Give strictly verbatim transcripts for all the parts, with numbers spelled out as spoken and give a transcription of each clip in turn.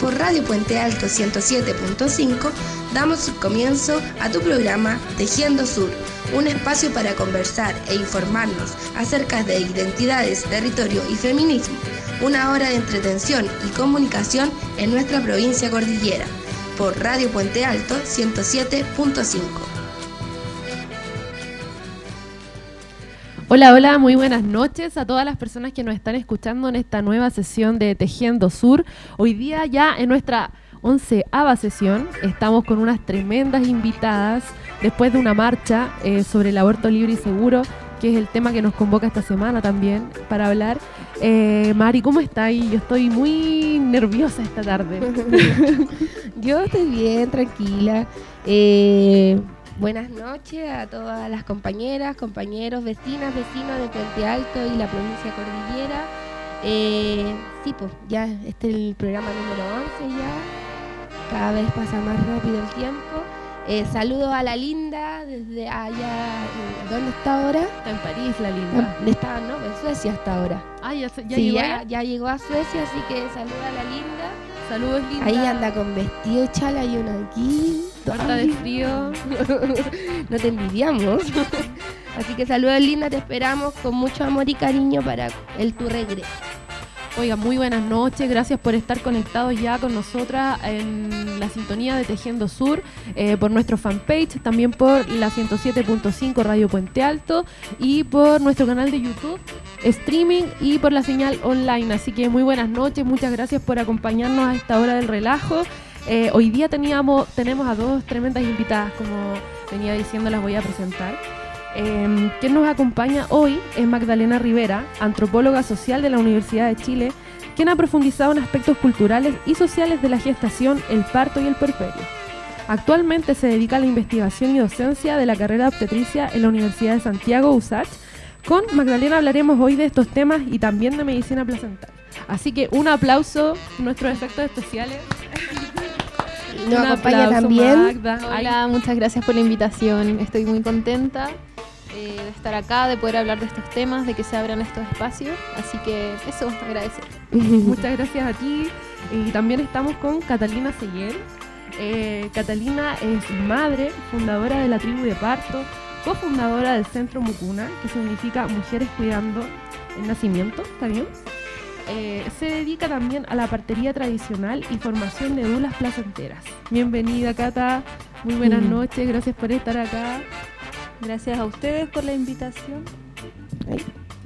por Radio Puente Alto ciento siete punto cinco damos comienzo a tu programa Tejiendo Sur, un espacio para conversar e informarnos acerca de identidades, territorio y feminismo, una hora de entretención y comunicación en nuestra provincia cordillera, por Radio Puente Alto ciento siete punto cinco. Hola, hola, muy buenas noches a todas las personas que nos están escuchando en esta nueva sesión de Tejiendo Sur. Hoy día ya en nuestra onceava sesión estamos con unas tremendas invitadas después de una marcha eh, sobre el aborto libre y seguro, que es el tema que nos convoca esta semana también para hablar. Eh, Mari, ¿cómo estás? Yo estoy muy nerviosa esta tarde. Yo estoy bien, tranquila. Eh... Buenas noches a todas las compañeras, compañeros, vecinas, vecinos de Puente Alto y la provincia cordillera. Eh, sí, pues ya este es el programa número once ya. Cada vez pasa más rápido el tiempo. Eh, saludo a la Linda desde allá. ¿Dónde está ahora? Está en París, la Linda. No, está, ¿no? En Suecia hasta ahora. Ah, ya, ya sí, llegó. Ya, ya llegó a Suecia, así que saluda a la Linda. Saludos, Linda. Ahí anda con vestido chala y uno aquí. Muerta de frío. No te envidiamos. Así que saludos, Linda, te esperamos con mucho amor y cariño para el tu regreso. Oiga, muy buenas noches, gracias por estar conectados ya con nosotras en la sintonía de Tejiendo Sur, eh, por nuestro fanpage, también por la ciento siete punto cinco Radio Puente Alto y por nuestro canal de YouTube, streaming y por la señal online. Así que muy buenas noches, muchas gracias por acompañarnos a esta hora del relajo. Eh, hoy día teníamos, tenemos a dos tremendas invitadas, como venía diciendo, las voy a presentar. Eh, quien nos acompaña hoy es Magdalena Rivera, antropóloga social de la Universidad de Chile, quien ha profundizado en aspectos culturales y sociales de la gestación, el parto y el puerperio. Actualmente se dedica a la investigación y docencia de la carrera de obstetricia en la Universidad de Santiago, U S A C H. Con Magdalena hablaremos hoy de estos temas y también de medicina placentaria. Así que un aplauso a nuestros efectos especiales. Nos acompaña también Magda. Hola, muchas gracias por la invitación. Estoy muy contenta eh, de estar acá, de poder hablar de estos temas, de que se abran estos espacios. Así que eso, agradecer. Muchas gracias a ti. Y también estamos con Catalina Seguel. Eh, Catalina es madre, fundadora de la tribu de parto, cofundadora del Centro Mucuna, que significa Mujeres Cuidando el Nacimiento, ¿está bien? Eh, se dedica también a la partería tradicional y formación de dulas placenteras. Bienvenida, Cata. Muy buenas mm. noches. Gracias por estar acá. Gracias a ustedes por la invitación. Ay.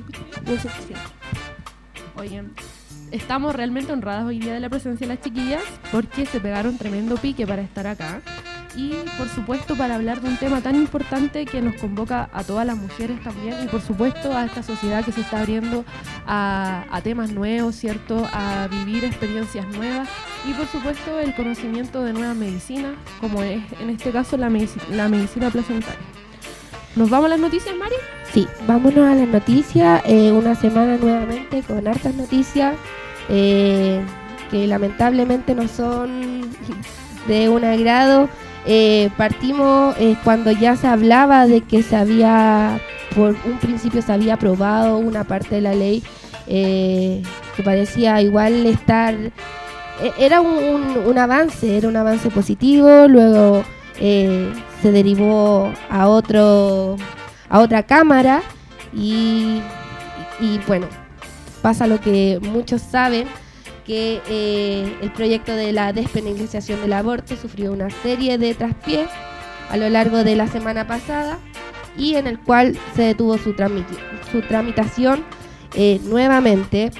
Oye, estamos realmente honradas hoy día de la presencia de las chiquillas porque se pegaron tremendo pique para estar acá. Y por supuesto para hablar de un tema tan importante que nos convoca a todas las mujeres también y por supuesto a esta sociedad que se está abriendo a, a temas nuevos, ¿cierto? A vivir experiencias nuevas y por supuesto el conocimiento de nuevas medicinas, como es en este caso la, medici- la medicina placentaria. ¿Nos vamos a las noticias, Mari? Sí, vámonos a las noticias. Eh, una semana nuevamente con hartas noticias eh, que lamentablemente no son de un agrado. Eh, partimos eh, cuando ya se hablaba de que se había, por un principio se había aprobado una parte de la ley eh, que parecía igual estar, eh, era un, un, un avance, era un avance positivo, luego eh, se derivó a otro, a otra cámara y, y, y bueno, pasa lo que muchos saben, que eh, el proyecto de la despenalización del aborto sufrió una serie de traspiés a lo largo de la semana pasada y en el cual se detuvo su, tramit- su tramitación eh, nuevamente.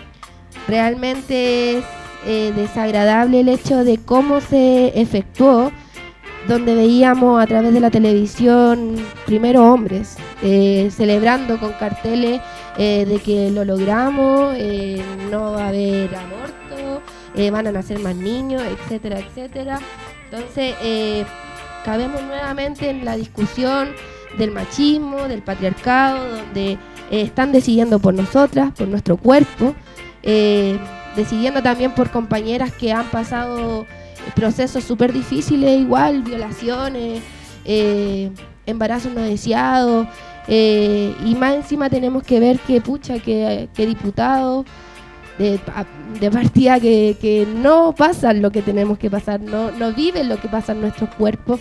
Realmente es eh, desagradable el hecho de cómo se efectuó, donde veíamos a través de la televisión primero hombres eh, celebrando con carteles eh, de que lo logramos, eh, no va a haber aborto, eh, van a nacer más niños, etcétera, etcétera. Entonces, eh, cabemos nuevamente en la discusión del machismo, del patriarcado, donde eh, están decidiendo por nosotras, por nuestro cuerpo, eh, decidiendo también por compañeras que han pasado procesos súper difíciles, igual, violaciones, eh, embarazos no deseados, eh, y más encima tenemos que ver que, pucha, que, que diputados de, de partida que, que no pasan lo que tenemos que pasar, no, no viven lo que pasa en nuestros cuerpos,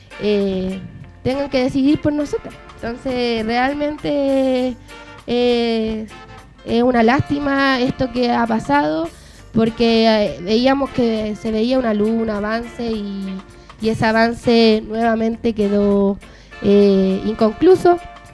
eh, tengan que decidir por nosotros. Entonces realmente eh, es una lástima esto que ha pasado, porque eh, veíamos que se veía una luz, un avance, y, y ese avance nuevamente quedó eh, inconcluso.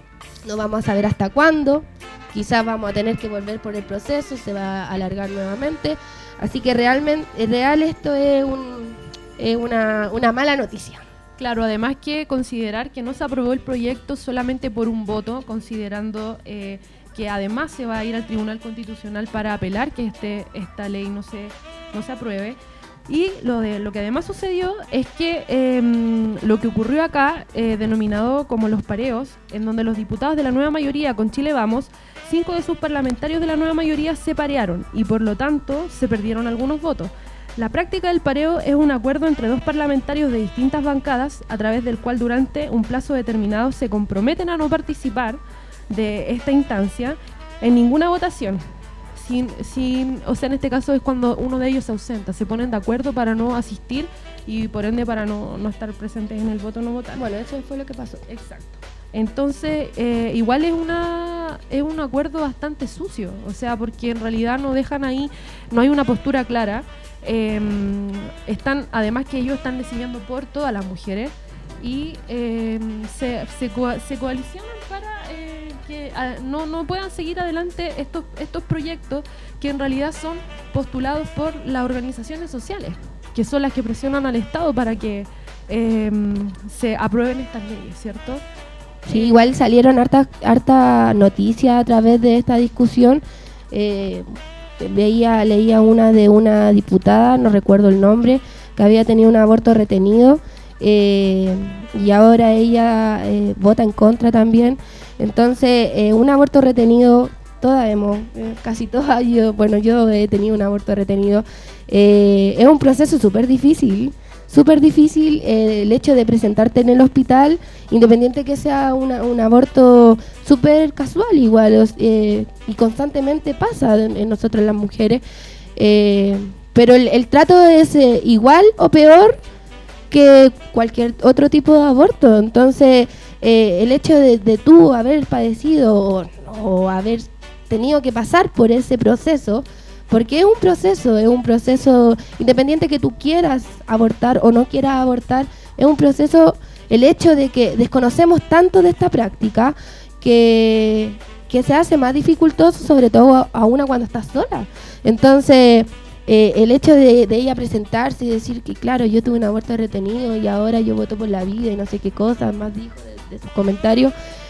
No vamos a saber hasta cuándo, quizás vamos a tener que volver por el proceso, se va a alargar nuevamente, así que realmente real esto es, un, es una, una mala noticia. Claro, además que considerar que no se aprobó el proyecto solamente por un voto, considerando eh, que además se va a ir al Tribunal Constitucional para apelar que este, esta ley no se, no se apruebe. Y lo, de, lo que además sucedió es que eh, lo que ocurrió acá, eh, denominado como los pareos, en donde los diputados de la nueva mayoría con Chile Vamos, cinco de sus parlamentarios de la nueva mayoría se parearon y por lo tanto se perdieron algunos votos. La práctica del pareo es un acuerdo entre dos parlamentarios de distintas bancadas, a través del cual durante un plazo determinado se comprometen a no participar de esta instancia en ninguna votación. Sin, sin, o sea, en este caso es cuando uno de ellos se ausenta, se ponen de acuerdo para no asistir y por ende para no, no estar presentes en el voto, no votar. Bueno, eso fue lo que pasó. Exacto. Entonces, eh, igual es una es un acuerdo bastante sucio, o sea, porque en realidad no dejan ahí, no hay una postura clara. Eh, están, además que ellos están decidiendo por todas las mujeres y eh, se, se, co- se coalicionan para eh, que a, no, no puedan seguir adelante estos, estos proyectos que en realidad son postulados por las organizaciones sociales, que son las que presionan al Estado para que eh, se aprueben estas leyes, ¿cierto? Sí, igual salieron harta, harta noticia a través de esta discusión. Eh, veía, leía una de una diputada, no recuerdo el nombre, que había tenido un aborto retenido eh, y ahora ella eh, vota en contra también. Entonces, eh, un aborto retenido, todas hemos, eh, casi todas, yo, bueno, yo he tenido un aborto retenido, eh, es un proceso súper difícil. Súper difícil eh, el hecho de presentarte en el hospital, independiente que sea una, un aborto súper casual igual, eh, y constantemente pasa en, en nosotros las mujeres, eh, pero el, el trato es eh, igual o peor que cualquier otro tipo de aborto. Entonces eh, el hecho de, de tú haber padecido o, o haber tenido que pasar por ese proceso, porque es un proceso, es un proceso independiente que tú quieras abortar o no quieras abortar, es un proceso, el hecho de que desconocemos tanto de esta práctica que, que se hace más dificultoso, sobre todo a una cuando estás sola. Entonces, eh, el hecho de, de ella presentarse y decir que claro, yo tuve un aborto retenido y ahora yo voto por la vida y no sé qué cosas más dijo de, de sus comentarios,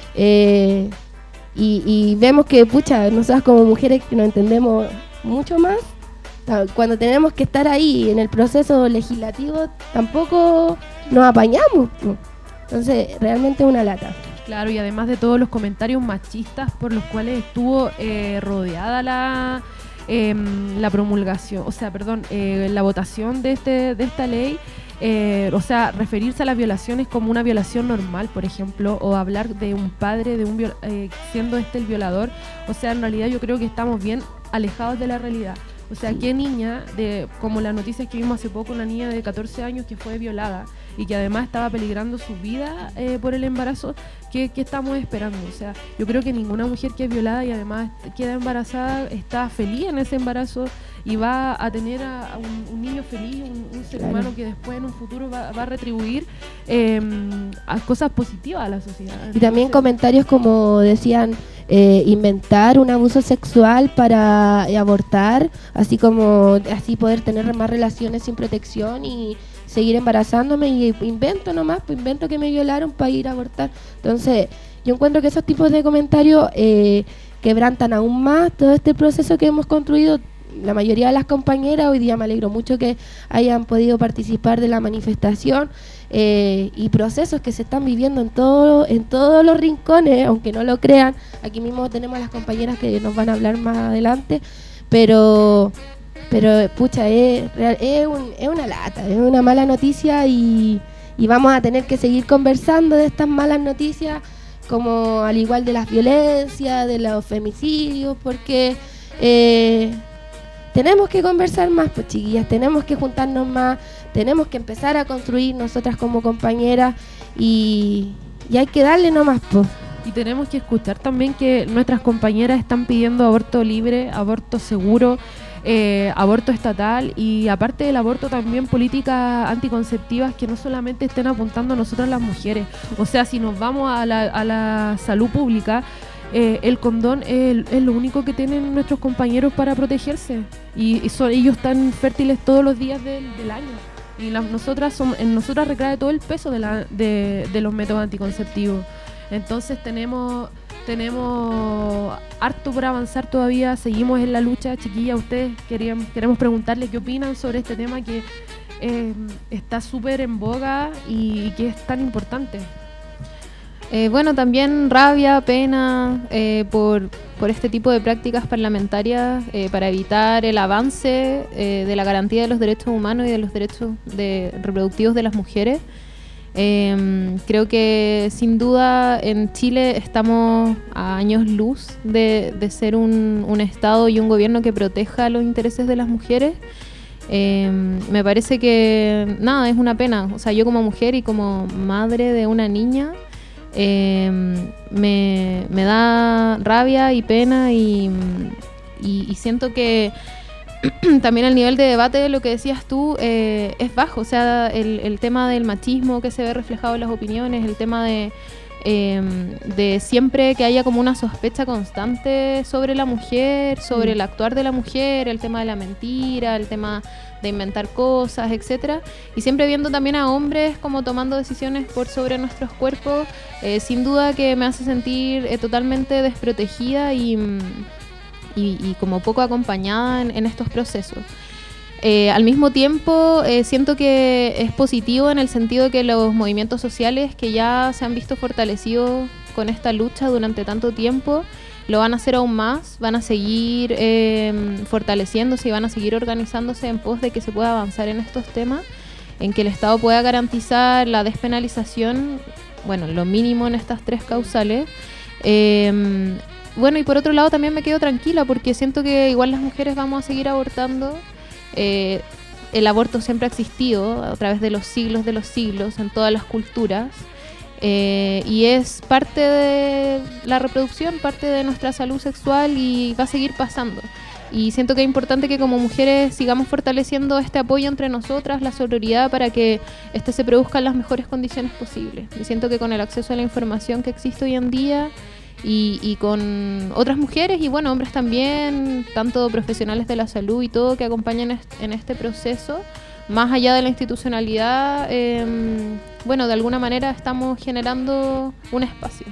eh, y, y vemos que, pucha, nosotras como mujeres que nos entendemos mucho más, cuando tenemos que estar ahí en el proceso legislativo tampoco nos apañamos. Entonces realmente es una lata. Claro, y además de todos los comentarios machistas por los cuales estuvo eh, rodeada la eh, la promulgación, o sea, perdón, eh, la votación de este de esta ley. Eh, o sea, referirse a las violaciones como una violación normal, por ejemplo, o hablar de un padre de un viol- eh, siendo este el violador, o sea, en realidad yo creo que estamos bien alejados de la realidad. O sea, qué niña, de como las noticias que vimos hace poco, una niña de catorce años que fue violada y que además estaba peligrando su vida eh, por el embarazo, ¿qué, ¿qué estamos esperando? O sea, yo creo que ninguna mujer que es violada y además queda embarazada está feliz en ese embarazo y va a tener a, a un, un niño feliz, un, un ser Claro. humano que después en un futuro va, va a retribuir eh, a cosas positivas a la sociedad. Y también Entonces, comentarios como decían, eh, inventar un abuso sexual para eh, abortar, así como así poder tener más relaciones sin protección y seguir embarazándome, y invento nomás, pues invento que me violaron para ir a abortar. Entonces yo encuentro que esos tipos de comentarios eh, quebrantan aún más todo este proceso que hemos construido la mayoría de las compañeras. Hoy día me alegro mucho que hayan podido participar de la manifestación, eh, y procesos que se están viviendo en todo, en todos los rincones, aunque no lo crean. Aquí mismo tenemos a las compañeras que nos van a hablar más adelante, pero pero pucha, es, real- es, un- es una lata, es una mala noticia, y, y vamos a tener que seguir conversando de estas malas noticias, como al igual de las violencias, de los femicidios, porque eh, tenemos que conversar más, pues chiquillas, tenemos que juntarnos más, tenemos que empezar a construir nosotras como compañeras y, y hay que darle nomás, pues. Y tenemos que escuchar también que nuestras compañeras están pidiendo aborto libre, aborto seguro, eh, aborto estatal y aparte del aborto también políticas anticonceptivas que no solamente estén apuntando a nosotras las mujeres. O sea, si nos vamos a la, a la salud pública, eh, el condón es, es lo único que tienen nuestros compañeros para protegerse. Y, y son, ellos están fértiles todos los días del, del año. Y las, nosotras son, en nosotras recae todo el peso de, la, de, de los métodos anticonceptivos. Entonces tenemos tenemos harto por avanzar todavía, seguimos en la lucha. Chiquillas, ustedes querían, queremos preguntarle qué opinan sobre este tema que eh, está súper en boga y, y que es tan importante. Eh, bueno, también rabia, pena eh, por, por este tipo de prácticas parlamentarias eh, para evitar el avance eh, de la garantía de los derechos humanos y de los derechos de, reproductivos de las mujeres. Eh, creo que sin duda en Chile estamos a años luz de, de ser un, un Estado y un gobierno que proteja los intereses de las mujeres. Eh, me parece que nada, es una pena. O sea, yo como mujer y como madre de una niña eh, me, me da rabia y pena y, y, y siento que también el nivel de debate de lo que decías tú eh, es bajo, o sea, el, el tema del machismo que se ve reflejado en las opiniones, el tema de, eh, de siempre que haya como una sospecha constante sobre la mujer, sobre el actuar de la mujer, el tema de la mentira, el tema de inventar cosas, etcétera, y siempre viendo también a hombres como tomando decisiones por sobre nuestros cuerpos, eh, sin duda que me hace sentir eh, totalmente desprotegida y... Y, y como poco acompañada en, en estos procesos. Eh, al mismo tiempo, eh, siento que es positivo en el sentido de que los movimientos sociales que ya se han visto fortalecidos con esta lucha durante tanto tiempo, lo van a hacer aún más, van a seguir eh, fortaleciéndose y van a seguir organizándose en pos de que se pueda avanzar en estos temas, en que el Estado pueda garantizar la despenalización, bueno, lo mínimo en estas tres causales. Eh, Bueno, y por otro lado también me quedo tranquila porque siento que igual las mujeres vamos a seguir abortando. Eh, el aborto siempre ha existido a través de los siglos de los siglos, en todas las culturas. Eh, y es parte de la reproducción, parte de nuestra salud sexual y va a seguir pasando. Y siento que es importante que como mujeres sigamos fortaleciendo este apoyo entre nosotras, la sororidad, para que este se produzca en las mejores condiciones posibles. Y siento que con el acceso a la información que existe hoy en día... Y, y con otras mujeres y bueno, hombres también, tanto profesionales de la salud y todo, que acompañan est- en este proceso, más allá de la institucionalidad, eh, bueno, de alguna manera estamos generando un espacio.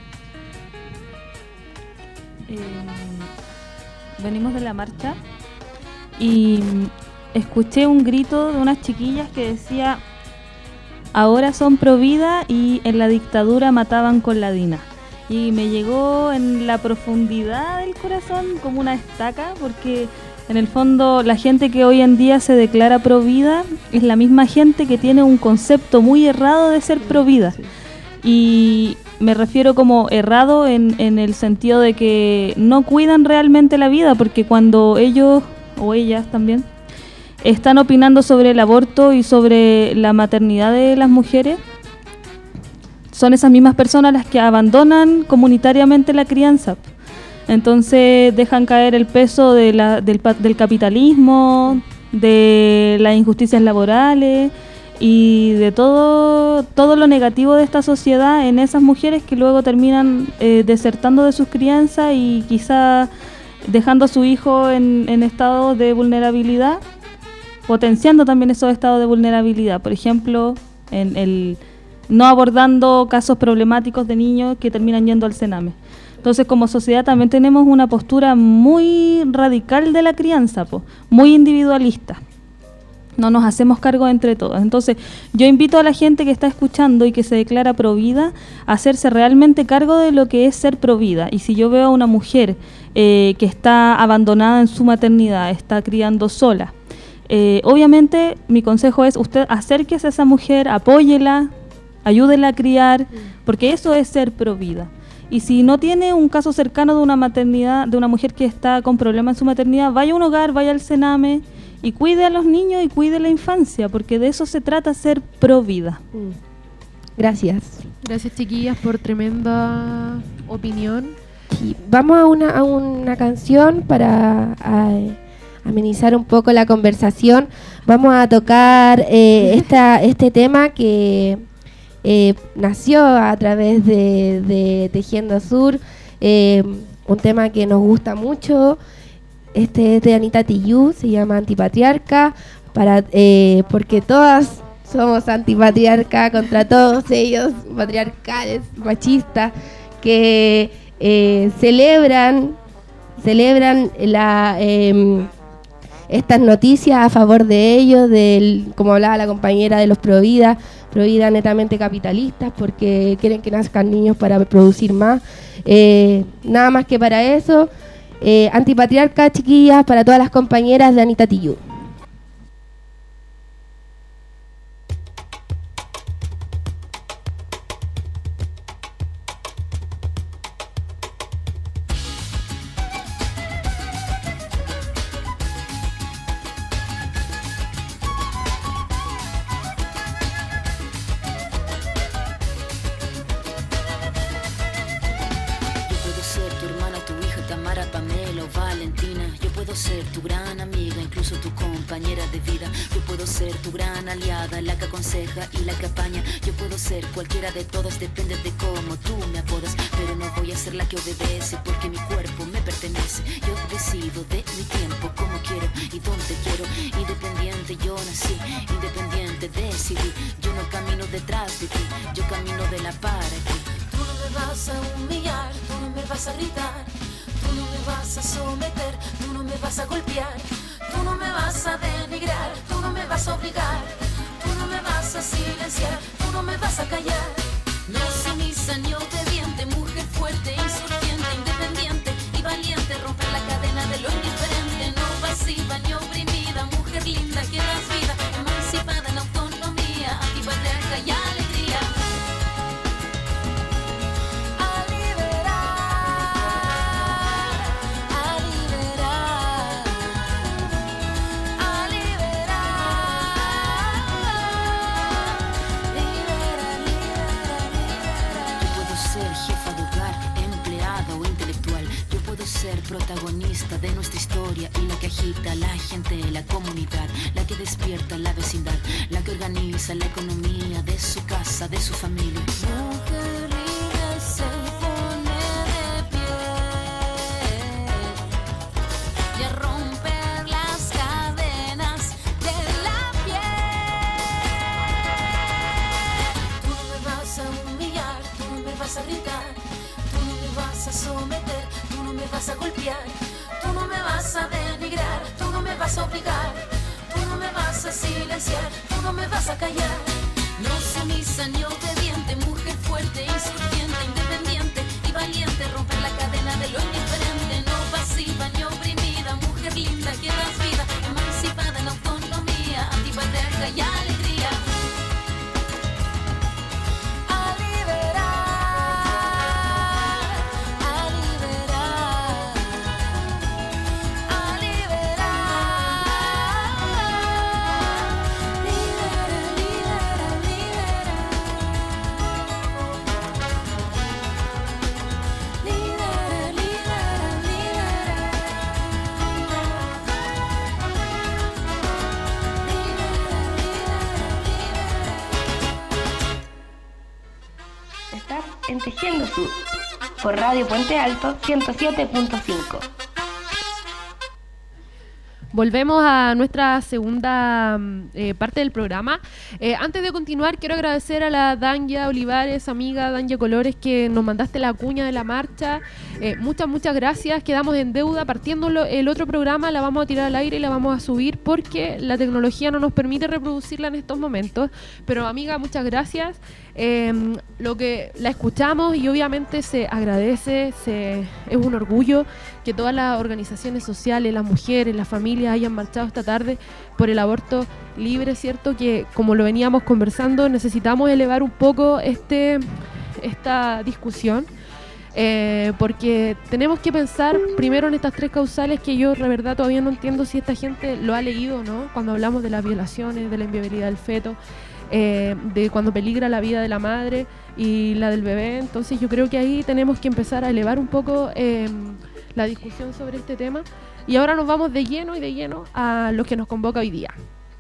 Eh, venimos de la marcha y escuché un grito de unas chiquillas que decía: ahora son pro vida y en la dictadura mataban con la DINA. Y me llegó en la profundidad del corazón como una estaca, porque en el fondo la gente que hoy en día se declara pro vida es la misma gente que tiene un concepto muy errado de ser pro vida. Y me refiero como errado en, en el sentido de que no cuidan realmente la vida, porque cuando ellos, o ellas también, están opinando sobre el aborto y sobre la maternidad de las mujeres, son esas mismas personas las que abandonan comunitariamente la crianza. Entonces dejan caer el peso de la, del, del capitalismo, de las injusticias laborales y de todo, todo lo negativo de esta sociedad en esas mujeres que luego terminan eh, desertando de sus crianzas y quizá dejando a su hijo en, en estado de vulnerabilidad, potenciando también esos estados de vulnerabilidad. Por ejemplo, en el... no abordando casos problemáticos de niños que terminan yendo al Sename. Entonces, como sociedad también tenemos una postura muy radical de la crianza, po, muy individualista. No nos hacemos cargo entre todos. Entonces, yo invito a la gente que está escuchando y que se declara provida a hacerse realmente cargo de lo que es ser provida. Y si yo veo a una mujer eh, que está abandonada en su maternidad, está criando sola, eh, obviamente mi consejo es: usted acérquese a esa mujer, apóyela, ayúdela a criar, porque eso es ser pro vida. Y si no tiene un caso cercano de una maternidad, de una mujer que está con problemas en su maternidad, vaya a un hogar, vaya al Sename y cuide a los niños y cuide la infancia, porque de eso se trata, ser pro vida. Mm. Gracias. Gracias, chiquillas, por tremenda opinión. Sí, vamos a una, a una canción para a, amenizar un poco la conversación. Vamos a tocar eh, esta, este tema que eh, nació a través de, de Tejiendo Sur, eh, un tema que nos gusta mucho. Este es de Anita Tijoux, se llama Antipatriarca, para, eh, porque todas somos antipatriarca contra todos ellos, patriarcales, machistas, que eh, celebran, celebran la, eh, estas noticias a favor de ellos, del, como hablaba la compañera, de los Provida, Provida netamente capitalistas, porque quieren que nazcan niños para producir más. Eh, nada más que para eso. Eh, antipatriarca, chiquillas, para todas las compañeras de Anita Tijoux. Y la que apaña, yo puedo ser cualquiera de todas, depende de cómo tú me apodas, pero no voy a ser la que obedece, porque mi cuerpo me pertenece. Yo decido de mi tiempo, como quiero y donde quiero. Independiente yo nací, independiente decidí. Yo no camino detrás de ti, yo camino de la para ti. Tú no me vas a humillar, tú no me vas a gritar, tú no me vas a someter, tú no me vas a golpear, tú no me vas a denigrar, tú no me vas a obligar, tú no me vas a silenciar, tú no me vas a callar. No sumisa ni obediente, mujer fuerte, insurgente, independiente y valiente, romper la cadena de lo indiferente. No pasiva ni oprimida, mujer linda que das vida, emancipada en autonomía, antipatriarca y alegría. A liberar, a liberar, a ser protagonista de nuestra historia y la que agita la gente, la comunidad, la que despierta la vecindad, la que organiza la economía de su casa, de su familia. Mujer libre se pone de pie y a romper las cadenas de la piel. Tú no me vas a humillar, tú no me vas a gritar, tú no me vas a someter, tú no me vas a golpear, tú no me vas a denigrar, tú no me vas a obligar, tú no me vas a silenciar, tú no me vas a callar. No sumisa ni obediente, mujer fuerte, insurgente, independiente y valiente, romper la cadena de lo indiferente. No pasiva ni oprimida, mujer linda que das vida, emancipada en autonomía, antipatriarca y alegría. En Tejiendo Sur, por Radio Puente Alto ciento siete punto cinco. Volvemos a nuestra segunda eh, parte del programa. Eh, antes de continuar, quiero agradecer a la Danya Olivares, amiga Danya Colores, que nos mandaste la cuña de la marcha. Eh, muchas, muchas gracias. Quedamos en deuda. Partiendo el otro programa, la vamos a tirar al aire y la vamos a subir porque la tecnología no nos permite reproducirla en estos momentos. Pero, amiga, muchas gracias. Eh, lo que la escuchamos y obviamente se agradece, se, es un orgullo que todas las organizaciones sociales, las mujeres, las familias hayan marchado esta tarde por el aborto libre, ¿cierto? Que como lo veníamos conversando, necesitamos elevar un poco este, esta discusión. Eh, porque tenemos que pensar primero en estas tres causales que yo de verdad todavía no entiendo si esta gente lo ha leído o no, cuando hablamos de las violaciones, de la inviabilidad del feto, eh, de cuando peligra la vida de la madre y la del bebé. Entonces yo creo que ahí tenemos que empezar a elevar un poco eh, la discusión sobre este tema. Y ahora nos vamos de lleno y de lleno a lo que nos convoca hoy día.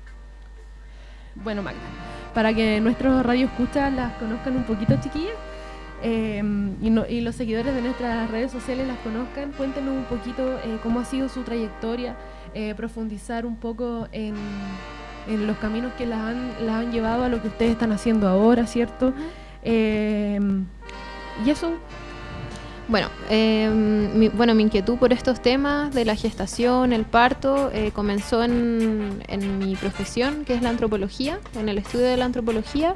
Bueno, Magda, para que nuestros radioescuchas las conozcan un poquito, chiquillas, Eh, y, no, y los seguidores de nuestras redes sociales las conozcan, cuéntenos un poquito eh, cómo ha sido su trayectoria, eh, profundizar un poco en, en los caminos que las han, las han llevado a lo que ustedes están haciendo ahora, ¿cierto? Eh, y eso. Bueno, eh, mi, bueno, mi inquietud por estos temas de la gestación, el parto, eh, comenzó en, en mi profesión, que es la antropología, en el estudio de la antropología.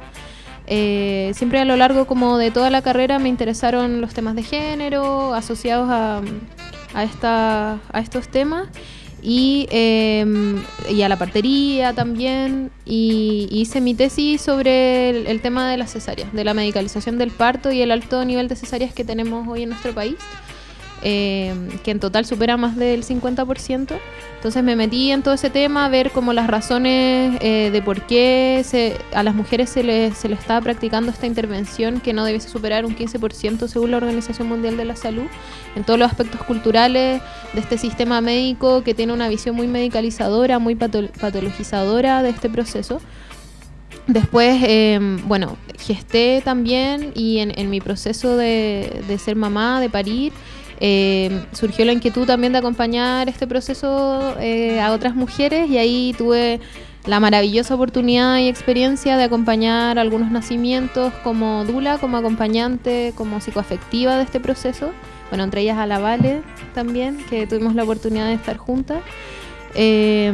Eh, siempre a lo largo como de toda la carrera me interesaron los temas de género asociados a, a, esta, a estos temas y, eh, y a la partería también, y, y hice mi tesis sobre el, el tema de las cesáreas, de la medicalización del parto y el alto nivel de cesáreas que tenemos hoy en nuestro país, eh, que en total supera más del cincuenta por ciento. Entonces me metí en todo ese tema, a ver como las razones eh, de por qué se, a las mujeres se les, se les estaba practicando esta intervención que no debiese superar un quince por ciento según la Organización Mundial de la Salud, en todos los aspectos culturales de este sistema médico que tiene una visión muy medicalizadora, muy pato- patologizadora de este proceso. Después, eh, bueno, gesté también y en, en mi proceso de, de ser mamá, de parir, Eh, surgió la inquietud también de acompañar este proceso eh, a otras mujeres, y ahí tuve la maravillosa oportunidad y experiencia de acompañar algunos nacimientos como dula, como acompañante, como psicoafectiva de este proceso, bueno, entre ellas a la Vale también, que tuvimos la oportunidad de estar juntas, eh,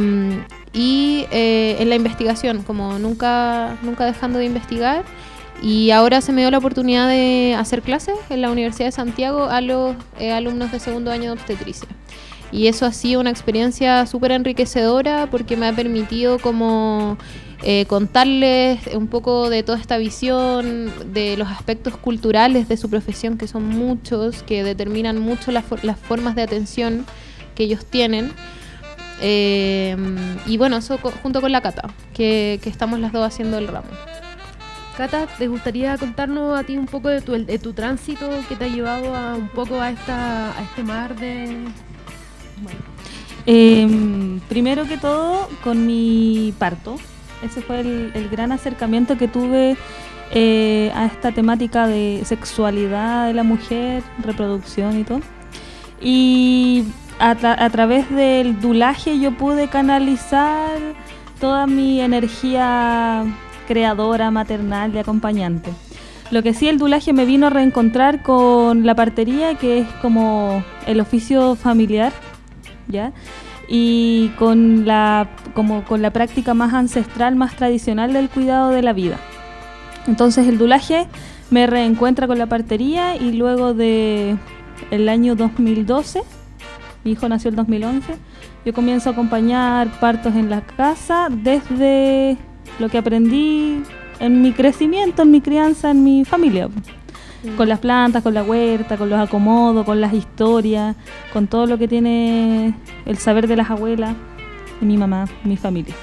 y eh, en la investigación, como nunca, nunca dejando de investigar. Y ahora se me dio la oportunidad de hacer clases en la Universidad de Santiago a los eh, alumnos de segundo año de obstetricia. Y eso ha sido una experiencia súper enriquecedora porque me ha permitido como eh, contarles un poco de toda esta visión, de los aspectos culturales de su profesión, que son muchos, que determinan mucho la for- las formas de atención que ellos tienen. Eh, y bueno, eso co- junto con la Cata, que, que estamos las dos haciendo el ramo. Cata, ¿te gustaría contarnos a ti un poco de tu, de tu tránsito que te ha llevado a un poco a esta a este mar de... Bueno. Eh, primero que todo, con mi parto. Ese fue el, el gran acercamiento que tuve eh, a esta temática de sexualidad de la mujer, reproducción y todo. Y a, tra- a través del dulaje yo pude canalizar toda mi energía creadora, maternal y acompañante. Lo que sí, el dulaje me vino a reencontrar con la partería, que es como el oficio familiar, ¿ya? Y con la, como con la práctica más ancestral, más tradicional del cuidado de la vida. Entonces el dulaje me reencuentra con la partería, y luego de el año dos mil doce, mi hijo nació el dos mil once, yo comienzo a acompañar partos en la casa desde lo que aprendí en mi crecimiento, en mi crianza, en mi familia, mm. con las plantas, con la huerta, con los acomodos, con las historias, con todo lo que tiene el saber de las abuelas, de mi mamá, mi familia.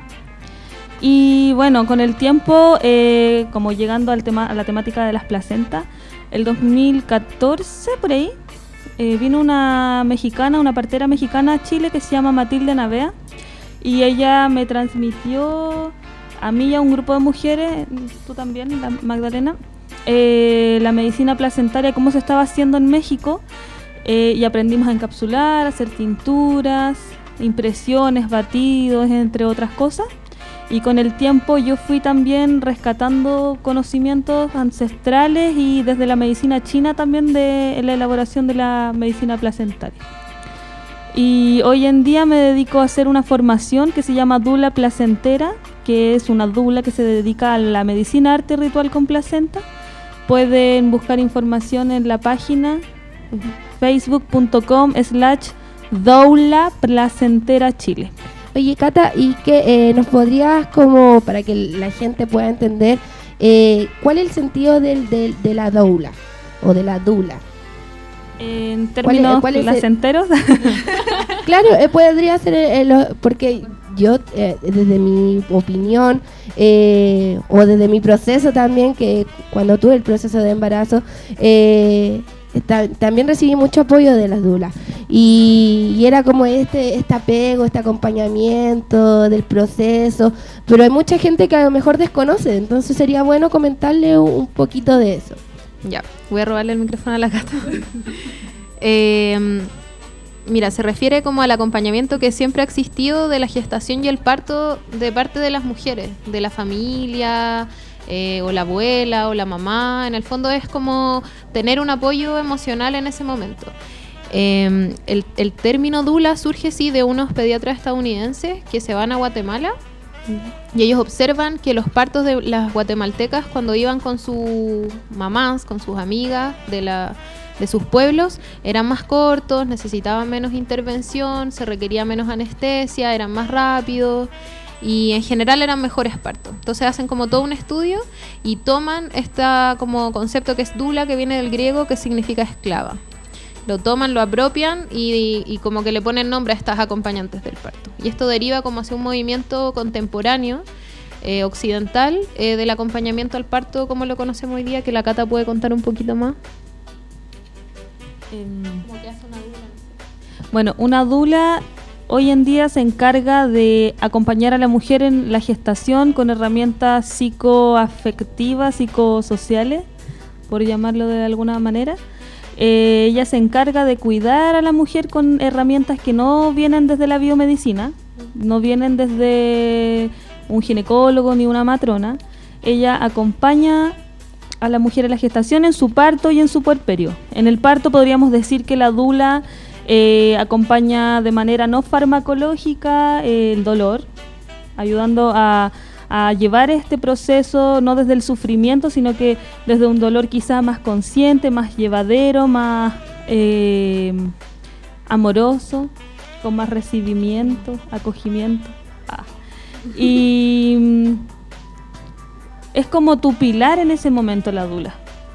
Y bueno, con el tiempo, eh, como llegando al tema, a la temática de las placentas, el dos mil catorce por ahí, eh, vino una mexicana, una partera mexicana a Chile que se llama Matilde Navea, y ella me transmitió a mí y a un grupo de mujeres, tú también, la Magdalena, eh, la medicina placentaria, cómo se estaba haciendo en México, eh, y aprendimos a encapsular, a hacer tinturas, impresiones, batidos, entre otras cosas. Y con el tiempo yo fui también rescatando conocimientos ancestrales y desde la medicina china también de la elaboración de la medicina placentaria. Y hoy en día me dedico a hacer una formación que se llama Dula Placentera, que es una dula que se dedica a la medicina arte ritual con placenta. Pueden buscar información en la página facebook punto com slash doula placentera chile. Oye, Cata, ¿y qué eh, nos podrías, como para que la gente pueda entender, eh, cuál es el sentido del, del, de la doula o de la dula? En términos ¿Cuál es, cuál es placenteros. Claro, eh, podría ser, eh, lo, porque yo, eh, desde mi opinión, eh, o desde mi proceso también, que cuando tuve el proceso de embarazo, eh, ta, también recibí mucho apoyo de las doulas. Y, y era como este, este apego, este acompañamiento del proceso, pero hay mucha gente que a lo mejor desconoce, entonces sería bueno comentarle un, un poquito de eso. Ya, voy a robarle el micrófono a la Cata. eh, mira, se refiere como al acompañamiento que siempre ha existido de la gestación y el parto de parte de las mujeres, de la familia, eh, o la abuela o la mamá. En el fondo es como tener un apoyo emocional en ese momento. Eh, el, el término doula surge sí de unos pediatras estadounidenses que se van a Guatemala. Y ellos observan que los partos de las guatemaltecas, cuando iban con sus mamás, con sus amigas de, la, de sus pueblos, eran más cortos, necesitaban menos intervención, se requería menos anestesia, eran más rápidos y en general eran mejores partos. Entonces hacen como todo un estudio y toman este como concepto que es doula, que viene del griego, que significa esclava. Lo toman, lo apropian y, y como que le ponen nombre a estas acompañantes del parto. Y esto deriva como hacia un movimiento contemporáneo, eh, occidental, eh, del acompañamiento al parto como lo conocemos hoy día, que la Cata puede contar un poquito más. Eh, ¿Cómo que hace una doula? Bueno, una doula hoy en día se encarga de acompañar a la mujer en la gestación con herramientas psicoafectivas, psicosociales, por llamarlo de alguna manera. Eh, ella se encarga de cuidar a la mujer con herramientas que no vienen desde la biomedicina, no vienen desde un ginecólogo ni una matrona. Ella acompaña a la mujer en la gestación, en su parto y en su puerperio. En el parto podríamos decir que la doula eh, acompaña de manera no farmacológica eh, el dolor, ayudando a a llevar este proceso no desde el sufrimiento, sino que desde un dolor quizá más consciente, más llevadero, más eh, amoroso, con más recibimiento, acogimiento. Ah. Y mm, es como tu pilar en ese momento la doula.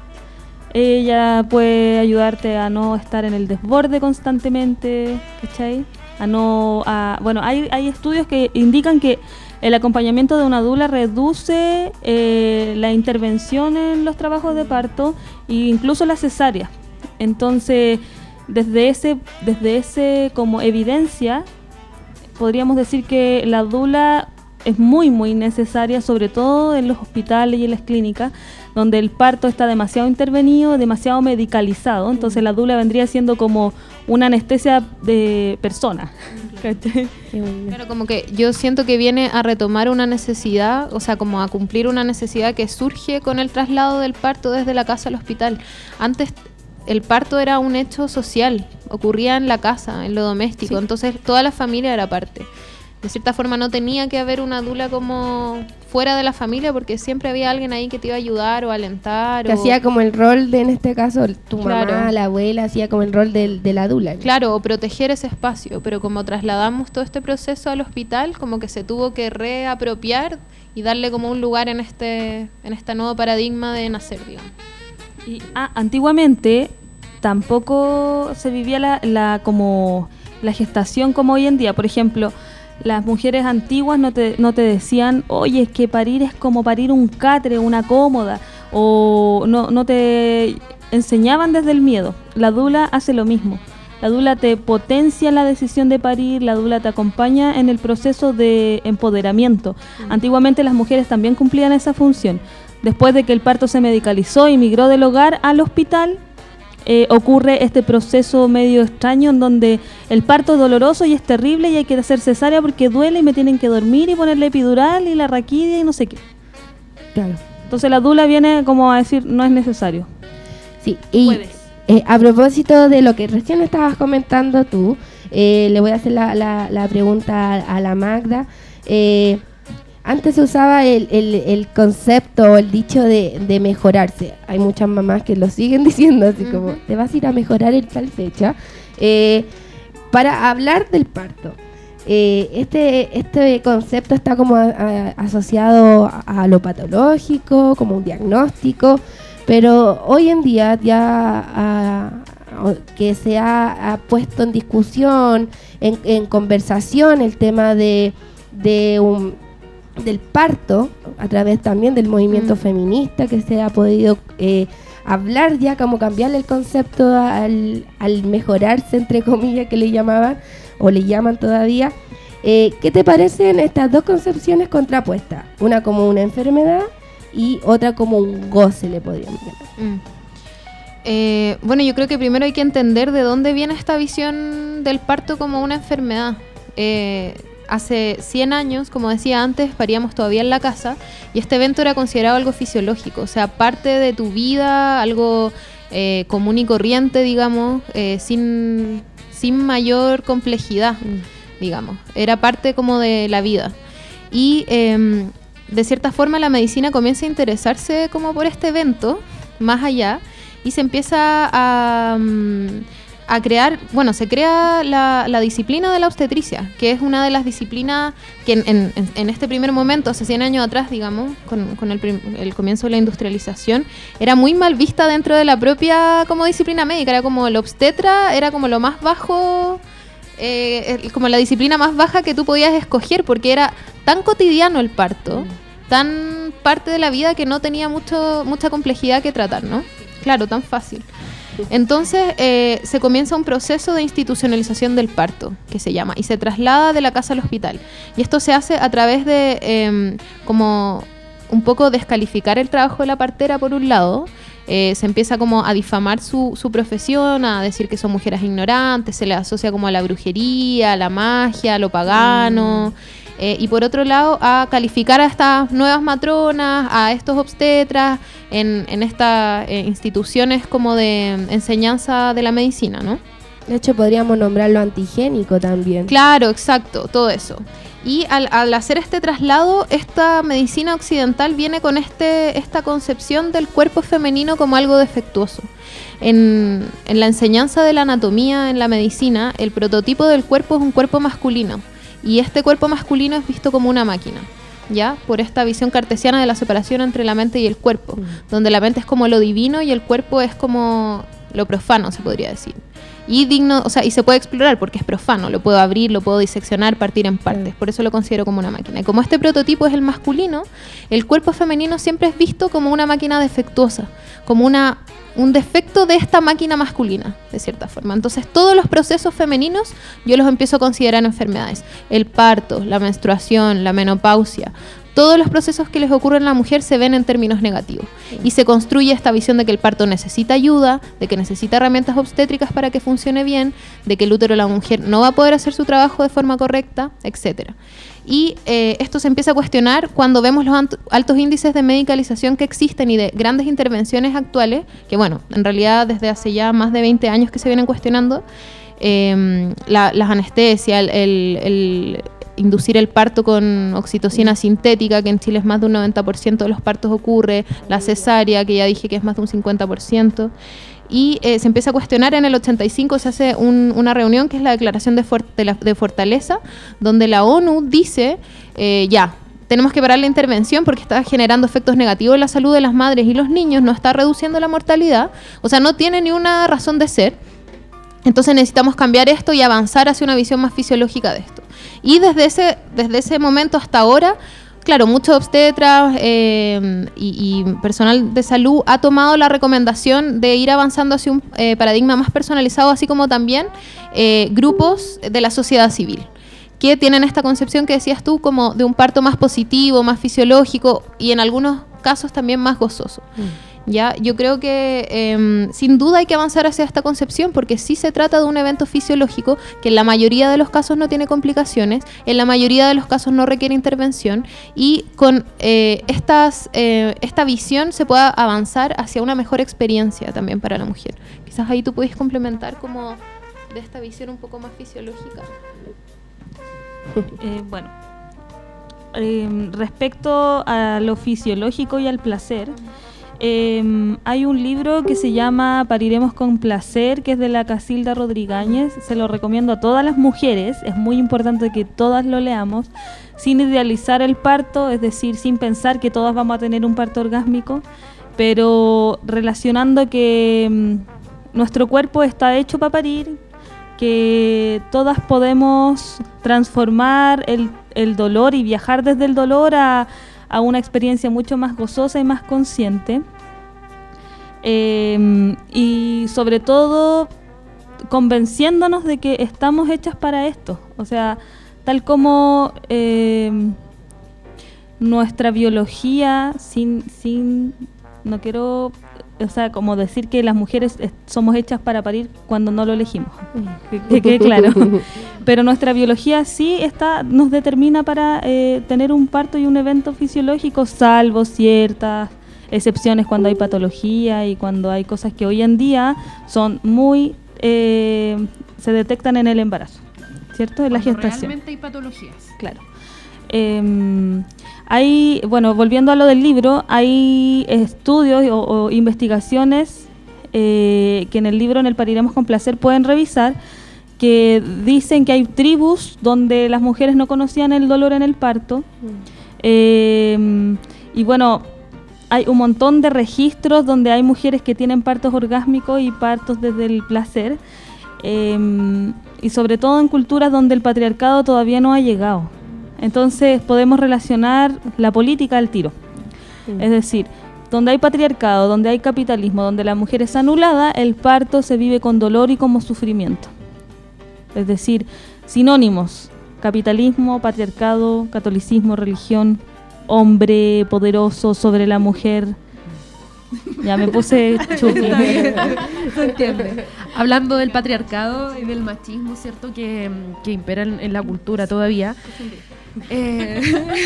Ella puede ayudarte a no estar en el desborde constantemente, ¿cachai? A no, a, bueno, hay, hay estudios que indican que el acompañamiento de una doula reduce eh, la intervención en los trabajos de parto e incluso la cesárea. Entonces, desde ese, desde ese como evidencia, podríamos decir que la doula es muy, muy necesaria, sobre todo en los hospitales y en las clínicas, donde el parto está demasiado intervenido, demasiado medicalizado. Entonces, la doula vendría siendo como una anestesia de persona. Claro, como que yo siento que viene a retomar una necesidad, o sea, como a cumplir una necesidad que surge con el traslado del parto desde la casa al hospital. Antes el parto era un hecho social, ocurría en la casa, en lo doméstico, sí. Entonces toda la familia era parte. De cierta forma no tenía que haber una doula como fuera de la familia, porque siempre había alguien ahí que te iba a ayudar o alentar. Que o... hacía como el rol de, en este caso, tu claro. mamá, la abuela, hacía como el rol de, de la doula, ¿no? Claro, o proteger ese espacio, pero como trasladamos todo este proceso al hospital, como que se tuvo que reapropiar y darle como un lugar en este, en este nuevo paradigma de nacer, digamos. Y ah, antiguamente tampoco se vivía la, la como la gestación como hoy en día. Por ejemplo, las mujeres antiguas no te, no te decían, oye, es que parir es como parir un catre, una cómoda, o no, no te enseñaban desde el miedo. La doula hace lo mismo. La doula te potencia la decisión de parir, la doula te acompaña en el proceso de empoderamiento. Mm. Antiguamente las mujeres también cumplían esa función. Después de que el parto se medicalizó y migró del hogar al hospital, Eh, ocurre este proceso medio extraño en donde el parto es doloroso y es terrible y hay que hacer cesárea porque duele y me tienen que dormir y ponerle epidural y la raquidia y no sé qué. Claro. Entonces la doula viene como a decir, no es necesario. Sí, y eh, a propósito de lo que recién estabas comentando tú, eh, le voy a hacer la, la, la pregunta a, a la Magda. Eh, Antes se usaba el, el, el concepto o el dicho de, de mejorarse. Hay muchas mamás que lo siguen diciendo, así uh-huh. como, te vas a ir a mejorar en tal fecha. Eh, para hablar del parto, eh, este, este concepto está como a, a, asociado a, a lo patológico, como un diagnóstico, pero hoy en día ya a, que se ha, ha puesto en discusión, en, en conversación, el tema de, de un, del parto, a través también del movimiento mm. feminista, que se ha podido eh, hablar ya, como cambiarle el concepto al, al mejorarse, entre comillas, que le llamaban, o le llaman todavía. Eh, ¿Qué te parecen estas dos concepciones contrapuestas? Una como una enfermedad y otra como un goce, le podríamos llamar. Mm. Eh, bueno, yo creo que primero hay que entender de dónde viene esta visión del parto como una enfermedad. Eh, hace cien años, como decía antes, paríamos todavía en la casa y este evento era considerado algo fisiológico, o sea, parte de tu vida, algo eh, común y corriente, digamos, eh, sin, sin mayor complejidad. Mm. digamos, era parte como de la vida. Y eh, de cierta forma la medicina comienza a interesarse como por este evento, más allá, y se empieza a, a crear, bueno, se crea la, la disciplina de la obstetricia, que es una de las disciplinas que en, en, en este primer momento, hace cien años atrás, digamos, con, con el, prim, el comienzo de la industrialización, era muy mal vista dentro de la propia como disciplina médica, era como el obstetra, era como lo más bajo... Eh, como la disciplina más baja que tú podías escoger, porque era tan cotidiano el parto, mm. tan parte de la vida que no tenía mucho mucha complejidad que tratar, ¿no? Claro, tan fácil. Entonces eh, se comienza un proceso de institucionalización del parto, que se llama, y se traslada de la casa al hospital. Y esto se hace a través de eh, como un poco descalificar el trabajo de la partera, por un lado. Eh, se empieza como a difamar su, su profesión, a decir que son mujeres ignorantes, se le asocia como a la brujería, a la magia, a lo pagano, mm. eh, y por otro lado a calificar a estas nuevas matronas, a estos obstetras en, en estas eh, instituciones como de enseñanza de la medicina, ¿no? De hecho podríamos nombrarlo antigénico también. Claro, exacto, todo eso. Y al, al hacer este traslado, esta medicina occidental viene con este esta concepción del cuerpo femenino como algo defectuoso. En, en la enseñanza de la anatomía en la medicina, el prototipo del cuerpo es un cuerpo masculino. Y este cuerpo masculino es visto como una máquina, ¿ya? Por esta visión cartesiana de la separación entre la mente y el cuerpo, mm. donde la mente es como lo divino y el cuerpo es como lo profano, se podría decir. Y digno, o sea, y se puede explorar porque es profano, lo puedo abrir, lo puedo diseccionar, partir en partes, por eso lo considero como una máquina. Y como este prototipo es el masculino, el cuerpo femenino siempre es visto como una máquina defectuosa, como una un defecto de esta máquina masculina, de cierta forma. Entonces todos los procesos femeninos yo los empiezo a considerar enfermedades. El parto, la menstruación, la menopausia, todos los procesos que les ocurren a la mujer se ven en términos negativos. Y se construye esta visión de que el parto necesita ayuda, de que necesita herramientas obstétricas para que funcione bien, de que el útero de la mujer no va a poder hacer su trabajo de forma correcta, etcétera. Y eh, esto se empieza a cuestionar cuando vemos los altos índices de medicalización que existen y de grandes intervenciones actuales, que bueno, en realidad desde hace ya más de veinte años que se vienen cuestionando, eh, la, las anestesias, el... el, el inducir el parto con oxitocina sintética, que en Chile es más de un noventa por ciento de los partos ocurre, la cesárea, que ya dije que es más de un cincuenta por ciento, y eh, se empieza a cuestionar. En el ochenta y cinco se hace un, una reunión que es la Declaración de, For- de, la, de Fortaleza, donde la ONU dice, eh, ya, tenemos que parar la intervención porque está generando efectos negativos en la salud de las madres y los niños, no está reduciendo la mortalidad, o sea, no tiene ni una razón de ser. Entonces necesitamos cambiar esto y avanzar hacia una visión más fisiológica de esto. Y desde ese, desde ese momento hasta ahora, claro, muchos obstetras eh, y, y personal de salud ha tomado la recomendación de ir avanzando hacia un eh, paradigma más personalizado, así como también eh, grupos de la sociedad civil, que tienen esta concepción que decías tú como de un parto más positivo, más fisiológico y en algunos casos también más gozoso. Mm. Ya, yo creo que eh, sin duda hay que avanzar hacia esta concepción porque sí se trata de un evento fisiológico que en la mayoría de los casos no tiene complicaciones, en la mayoría de los casos no requiere intervención y con eh, estas, eh, esta visión se pueda avanzar hacia una mejor experiencia también para la mujer. Quizás ahí tú puedes complementar como de esta visión un poco más fisiológica. Eh, bueno, eh, respecto a lo fisiológico y al placer, Eh, hay un libro que se llama Pariremos con placer, que es de la Casilda Rodríguez. Se lo recomiendo a todas las mujeres, es muy importante que todas lo leamos, sin idealizar el parto, es decir, sin pensar que todas vamos a tener un parto orgásmico, pero relacionando que nuestro cuerpo está hecho para parir, que todas podemos transformar el, el dolor y viajar desde el dolor a, a una experiencia mucho más gozosa y más consciente. Eh, y sobre todo convenciéndonos de que estamos hechas para esto. O sea, tal como eh, nuestra biología, sin, sin, no quiero... O sea, como decir que las mujeres somos hechas para parir cuando no lo elegimos. Que, que quede claro. Pero nuestra biología sí está, nos determina para eh, tener un parto y un evento fisiológico, salvo ciertas excepciones cuando hay patología y cuando hay cosas que hoy en día son muy... Eh, se detectan en el embarazo, ¿cierto? En la gestación. Realmente hay patologías. Claro. Eh, hay, bueno, volviendo a lo del libro, hay estudios o, o investigaciones eh, que en el libro, en el Pariremos con Placer, pueden revisar, que dicen que hay tribus donde las mujeres no conocían el dolor en el parto. Mm. Eh, y bueno, hay un montón de registros donde hay mujeres que tienen partos orgásmicos y partos desde el placer. Eh, y sobre todo en culturas donde el patriarcado todavía no ha llegado. Entonces podemos relacionar la política al tiro. Sí. Es decir, donde hay patriarcado, donde hay capitalismo, donde la mujer es anulada, el parto se vive con dolor y como sufrimiento. Es decir, sinónimos: capitalismo, patriarcado, catolicismo, religión, hombre poderoso sobre la mujer. Ya me puse chuki. Se entiende. Hablando del patriarcado y del machismo, ¿cierto? Que, que impera en, en la cultura todavía. Eh,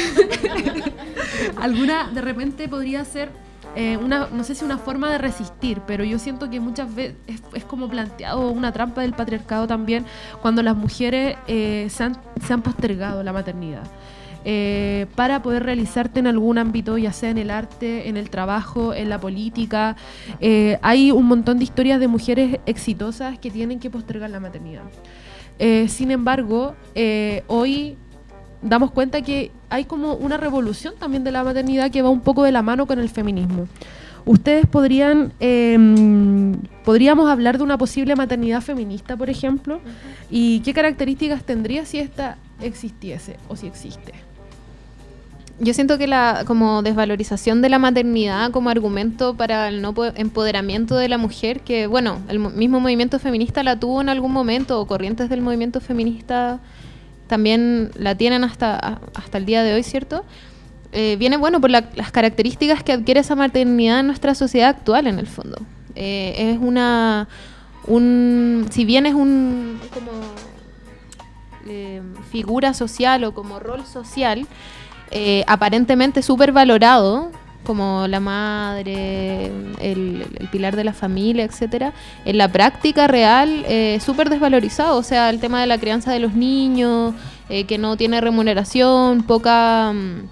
alguna de repente podría ser eh, una, no sé si una forma de resistir, pero yo siento que muchas veces es, es como planteado una trampa del patriarcado también, cuando las mujeres eh, se, han, se han postergado la maternidad eh, para poder realizarte en algún ámbito, ya sea en el arte, en el trabajo, en la política. Eh, hay un montón de historias de mujeres exitosas que tienen que postergar la maternidad. Eh, sin embargo, eh, hoy damos cuenta que hay como una revolución también de la maternidad que va un poco de la mano con el feminismo. ¿Ustedes podrían, eh, podríamos hablar de una posible maternidad feminista, por ejemplo? Uh-huh. ¿Y qué características tendría si esta existiese o si existe? Yo siento que la como desvalorización de la maternidad como argumento para el no empoderamiento de la mujer, que bueno, el mismo movimiento feminista la tuvo en algún momento, o corrientes del movimiento feminista también la tienen hasta, hasta el día de hoy, ¿cierto? Eh, viene, bueno, por la, las características que adquiere esa maternidad en nuestra sociedad actual, en el fondo. Eh, es una... un si bien es un... como eh, figura social o como rol social, eh, aparentemente súper valorado, como la madre, el, el pilar de la familia, etcétera, en la práctica real eh, súper desvalorizado. O sea, el tema de la crianza de los niños, eh, que no tiene remuneración, poca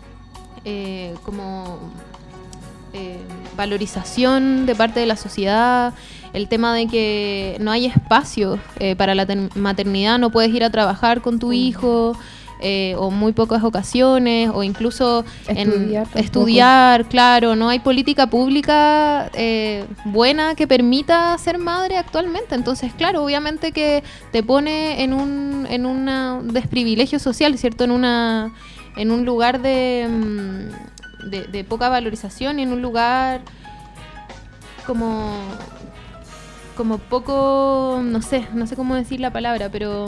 eh, como eh, valorización de parte de la sociedad, el tema de que no hay espacio eh, para la maternidad, no puedes ir a trabajar con tu hijo, Eh, o muy pocas ocasiones, o incluso estudiar, en estudiar, claro, no hay política pública eh, buena que permita ser madre actualmente. Entonces, claro, obviamente que te pone en un en una desprivilegio social, ¿cierto? En una en un lugar de, de, de poca valorización, y en un lugar como como poco, no sé, no sé cómo decir la palabra, pero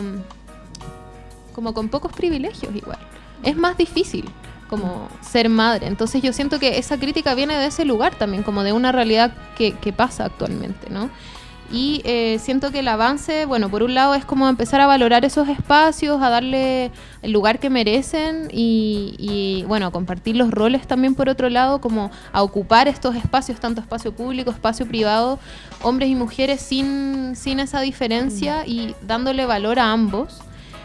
como con pocos privilegios igual. Es más difícil como ser madre. Entonces yo siento que esa crítica viene de ese lugar también, como de una realidad que, que pasa actualmente, ¿no? Y eh, siento que el avance, bueno, por un lado es como empezar a valorar esos espacios, a darle el lugar que merecen y, y bueno, compartir los roles también por otro lado, como a ocupar estos espacios, tanto espacio público, espacio privado, hombres y mujeres sin, sin esa diferencia, y dándole valor a ambos.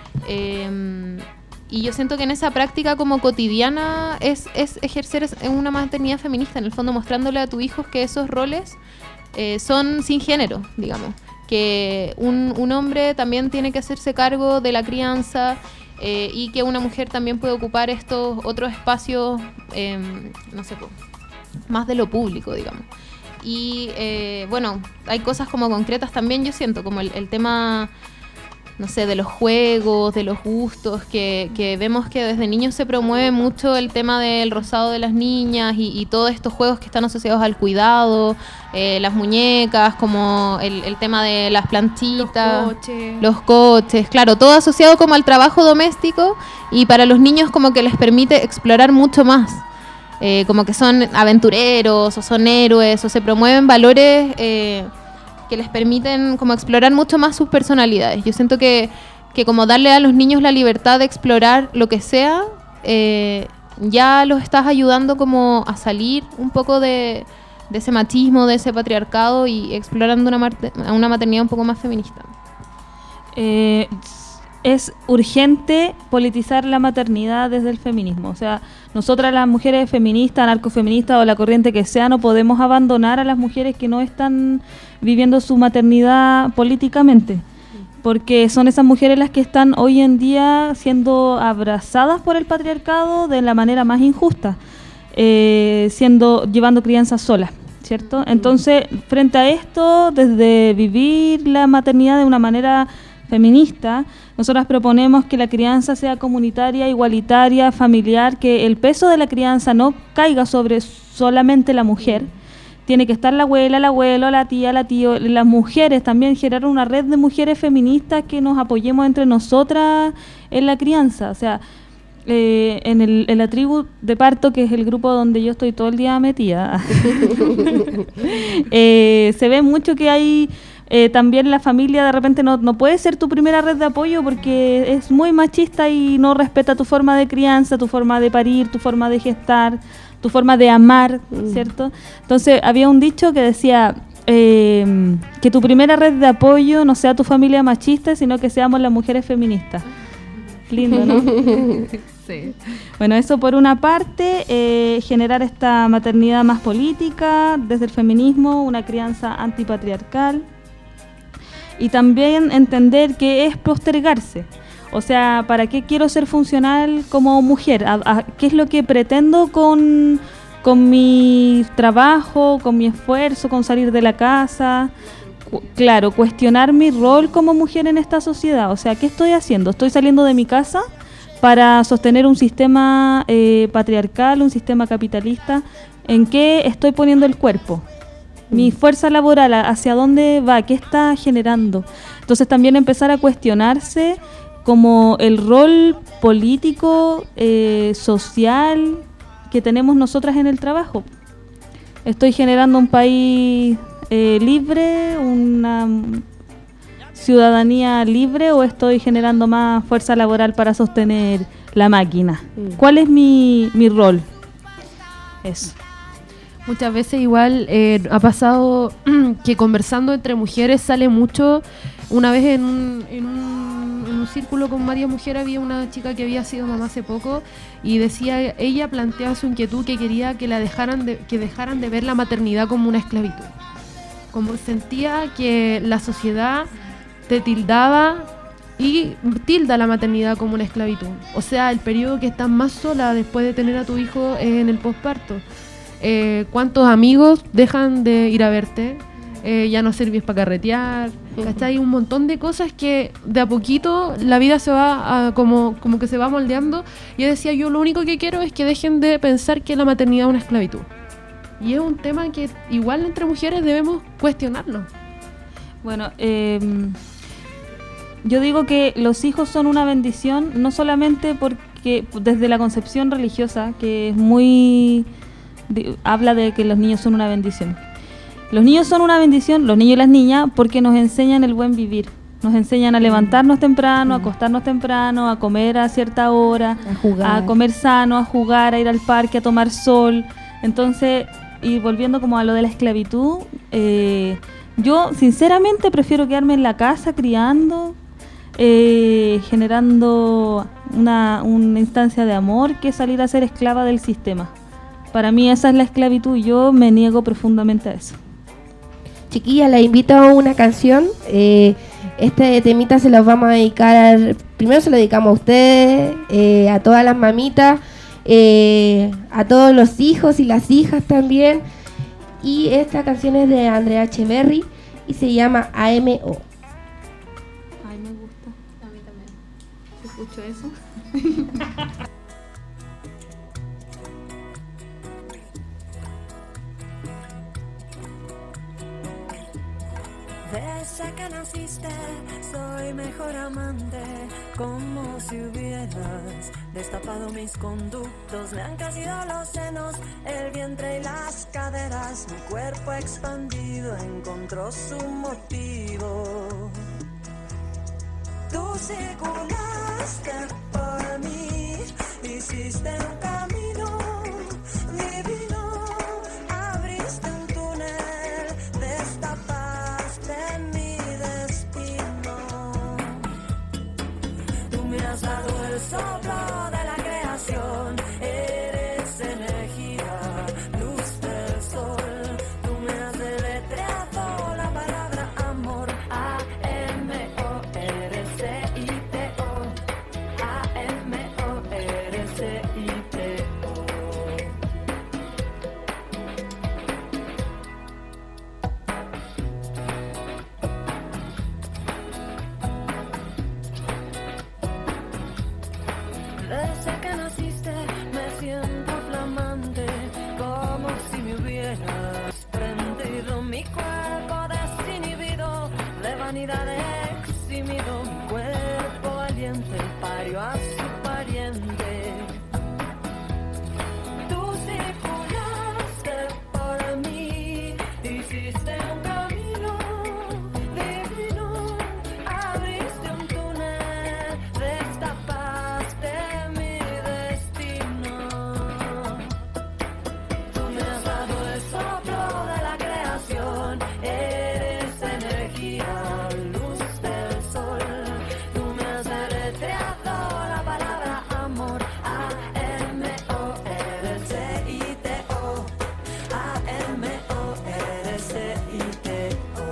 Eh, y yo siento que en esa práctica como cotidiana es, es ejercer una maternidad feminista, en el fondo mostrándole a tus hijos que esos roles eh, son sin género, digamos, que un, un hombre también tiene que hacerse cargo de la crianza, eh, y que una mujer también puede ocupar estos otros espacios, eh, no sé, más de lo público, digamos. y eh, bueno, hay cosas como concretas también, yo siento, como el, el tema, no sé, de los juegos, de los gustos, que, que vemos que desde niños se promueve mucho el tema del rosado de las niñas y, y todos estos juegos que están asociados al cuidado, eh, las muñecas, como el, el tema de las plantitas, Los coches. los coches, claro, todo asociado como al trabajo doméstico, y para los niños como que les permite explorar mucho más. Eh, como que son aventureros o son héroes o se promueven valores eh, que les permiten como explorar mucho más sus personalidades. Yo siento que, que como darle a los niños la libertad de explorar lo que sea, eh, ya los estás ayudando como a salir un poco de, de ese machismo, de ese patriarcado y explorando una, marte- una maternidad un poco más feminista. Eh, es urgente politizar la maternidad desde el feminismo. O sea, nosotras las mujeres feministas, anarcofeministas o la corriente que sea, no podemos abandonar a las mujeres que no están viviendo su maternidad políticamente, porque son esas mujeres las que están hoy en día siendo abrazadas por el patriarcado de la manera más injusta, eh, siendo llevando crianza sola, ¿cierto? Entonces, frente a esto, desde vivir la maternidad de una manera feminista, nosotras proponemos que la crianza sea comunitaria, igualitaria, familiar, que el peso de la crianza no caiga sobre solamente la mujer. Tiene que estar la abuela, el abuelo, la tía, la tío, las mujeres también, generar una red de mujeres feministas que nos apoyemos entre nosotras en la crianza. O sea, eh, en, el, en la tribu de parto, que es el grupo donde yo estoy todo el día metida, eh, se ve mucho que hay... Eh, también la familia de repente no, no puede ser tu primera red de apoyo porque es muy machista y no respeta tu forma de crianza, tu forma de parir, tu forma de gestar, tu forma de amar, mm. ¿cierto? Entonces había un dicho que decía eh, que tu primera red de apoyo no sea tu familia machista, sino que seamos las mujeres feministas. Lindo, ¿no? Sí. Bueno, eso por una parte, eh, generar esta maternidad más política desde el feminismo, una crianza antipatriarcal. Y también entender qué es postergarse. O sea, ¿para qué quiero ser funcional como mujer? ¿A, a, ¿Qué es lo que pretendo con, con mi trabajo, con mi esfuerzo, con salir de la casa? Cu- claro, cuestionar mi rol como mujer en esta sociedad. O sea, ¿qué estoy haciendo? ¿Estoy saliendo de mi casa para sostener un sistema eh, patriarcal, un sistema capitalista? ¿En qué estoy poniendo el cuerpo? Mi fuerza laboral, ¿hacia dónde va? ¿Qué está generando? Entonces también empezar a cuestionarse como el rol político, eh, social que tenemos nosotras en el trabajo. ¿Estoy generando un país eh, libre, una ciudadanía libre, o estoy generando más fuerza laboral para sostener la máquina? ¿Cuál es mi, mi rol? Eso. Muchas veces igual eh, ha pasado que conversando entre mujeres sale mucho. Una vez en un, en, un, en un círculo con varias mujeres había una chica que había sido mamá hace poco y decía, ella planteaba su inquietud que quería que la dejaran de, que dejaran de ver la maternidad como una esclavitud. Como sentía que la sociedad te tildaba y tilda la maternidad como una esclavitud. O sea, el periodo que estás más sola después de tener a tu hijo es en el posparto. Eh, ¿Cuántos amigos dejan de ir a verte? Eh, ya no sirves para carretear, ¿cachai? Hay un montón de cosas que de a poquito la vida se va a, como, como que se va moldeando. Y yo decía, yo lo único que quiero es que dejen de pensar que la maternidad es una esclavitud. Y es un tema que igual entre mujeres debemos cuestionarnos. Bueno, eh, yo digo que los hijos son una bendición, no solamente porque desde la concepción religiosa, que es muy... de, habla de que los niños son una bendición. Los niños son una bendición, los niños y las niñas, porque nos enseñan el buen vivir. Nos enseñan a levantarnos temprano, a acostarnos temprano, a comer a cierta hora, a jugar, a comer sano, a jugar, a ir al parque, a tomar sol. Entonces, y volviendo como a lo de la esclavitud, eh, yo sinceramente prefiero quedarme en la casa criando, eh, generando una, una instancia de amor, que salir a ser esclava del sistema. Para mí esa es la esclavitud y yo me niego profundamente a eso. Chiquilla, la invito a una canción. Eh, este temita se los vamos a dedicar, primero se lo dedicamos a ustedes, eh, a todas las mamitas, eh, a todos los hijos y las hijas también. y esta canción es de Andrea Echeverry y se llama A M O. Ay, me gusta. A mí también. ¿Escucho eso? Desde que naciste soy mejor amante, como si hubieras destapado mis conductos. Me han crecido los senos, el vientre y las caderas. Mi cuerpo expandido encontró su motivo. Tú circulaste por mí, hiciste un camino divino, abriste un túnel, destapaste mi destino. Tú me has dado el soplo de la creación, eres energía, luz del sol. Tú me has deletreado la palabra amor, A M O R C I T O, A M O R C I T O. Desde que naciste me siento flamante, como si me hubieras prendido mi cuerpo desinhibido, de vanidad eximido. Mi cuerpo valiente parió a su pariente. Tú circulaste por mí, hiciste un camino divino, abriste un túnel, destapaste mi destino. Tú me has dado el soplo de la creación, eres energía, luz del sol. Tú me has deletreado la palabra amor, A M O R C I T O, A M O R C I T O.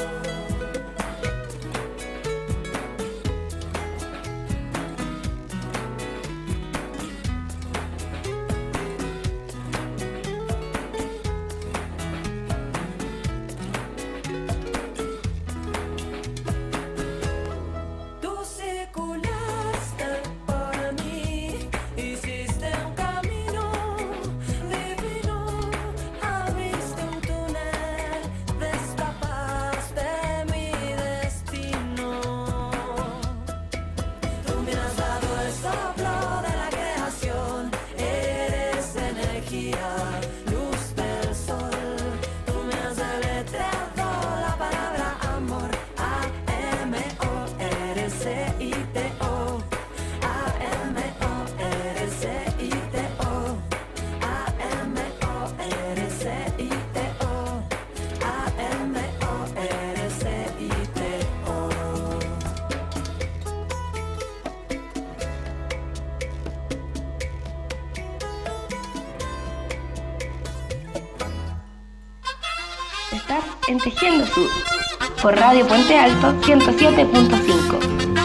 Tú circulaste por mí, hiciste un camino divino, abriste un túnel, destapaste mi destino. Tú me has dado el soplo de la creación, eres energía, luz del sol. Tú me has deletreado la palabra amor, A M O R C I T O, A M O R C I T O, A M O R C I T O, A M O R C I T O. Estás en Tejiendo Sur por Radio Puente Alto ciento siete punto cinco.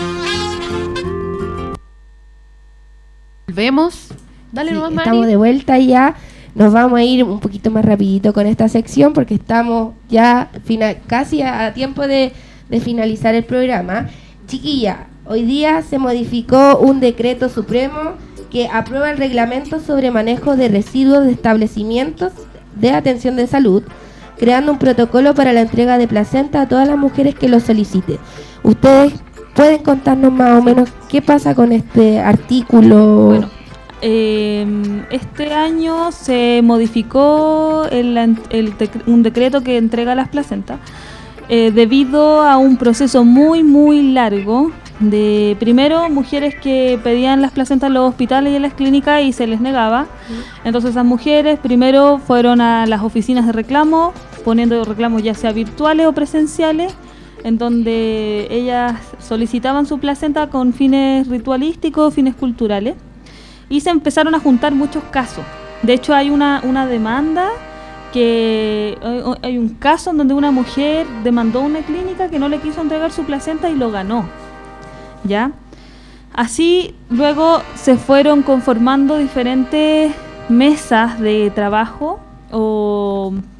Volvemos. Dale Sí, nomás, Mari. estamos de vuelta y ya nos vamos a ir un poquito más rapidito con esta sección porque estamos ya fina- casi a, a tiempo de, de finalizar el programa. Chiquilla, hoy día se modificó un decreto supremo que aprueba el reglamento sobre manejo de residuos de establecimientos de atención de salud, creando un protocolo para la entrega de placenta a todas las mujeres que lo soliciten. ¿Ustedes pueden contarnos más o menos qué pasa con este artículo? Bueno, eh, este año se modificó el, el dec- un decreto que entrega las placentas eh, debido a un proceso muy muy largo de, primero, mujeres que pedían las placentas en los hospitales y en las clínicas y se les negaba. Entonces esas mujeres primero fueron a las oficinas de reclamo, poniendo reclamos ya sea virtuales o presenciales, en donde ellas solicitaban su placenta con fines ritualísticos, fines culturales, y se empezaron a juntar muchos casos. De hecho hay una, una demanda, que hay un caso en donde una mujer demandó a una clínica que no le quiso entregar su placenta y lo ganó, ¿ya? Así luego se fueron conformando diferentes mesas de trabajo o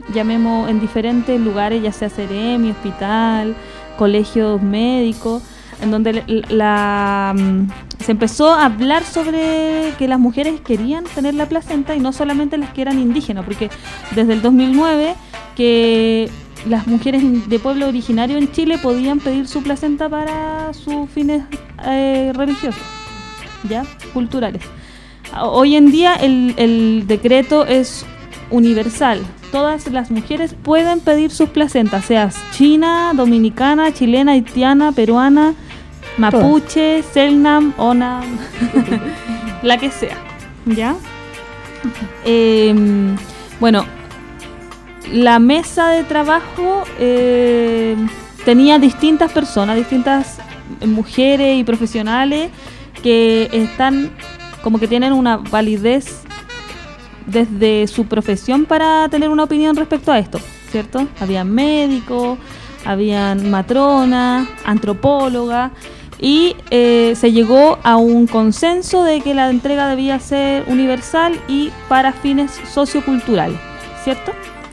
llamemos, en diferentes lugares, ya sea Ceremi, hospital, colegios médicos, en donde la, la, se empezó a hablar sobre que las mujeres querían tener la placenta y no solamente las que eran indígenas, porque desde el dos mil nueve que las mujeres de pueblo originario en Chile podían pedir su placenta para sus fines eh, religiosos, ya, culturales. Hoy en día el, el decreto es universal. Todas las mujeres pueden pedir sus placentas, seas china, dominicana, chilena, haitiana, peruana, mapuche, selnam, ona, la que sea, ¿ya? Eh, bueno, la mesa de trabajo eh, tenía distintas personas, distintas mujeres y profesionales que están, como que tienen una validez desde su profesión para tener una opinión respecto a esto, ¿cierto? Había médicos, habían matronas, antropólogas, y eh, se llegó a un consenso de que la entrega debía ser universal y para fines socioculturales, ¿cierto?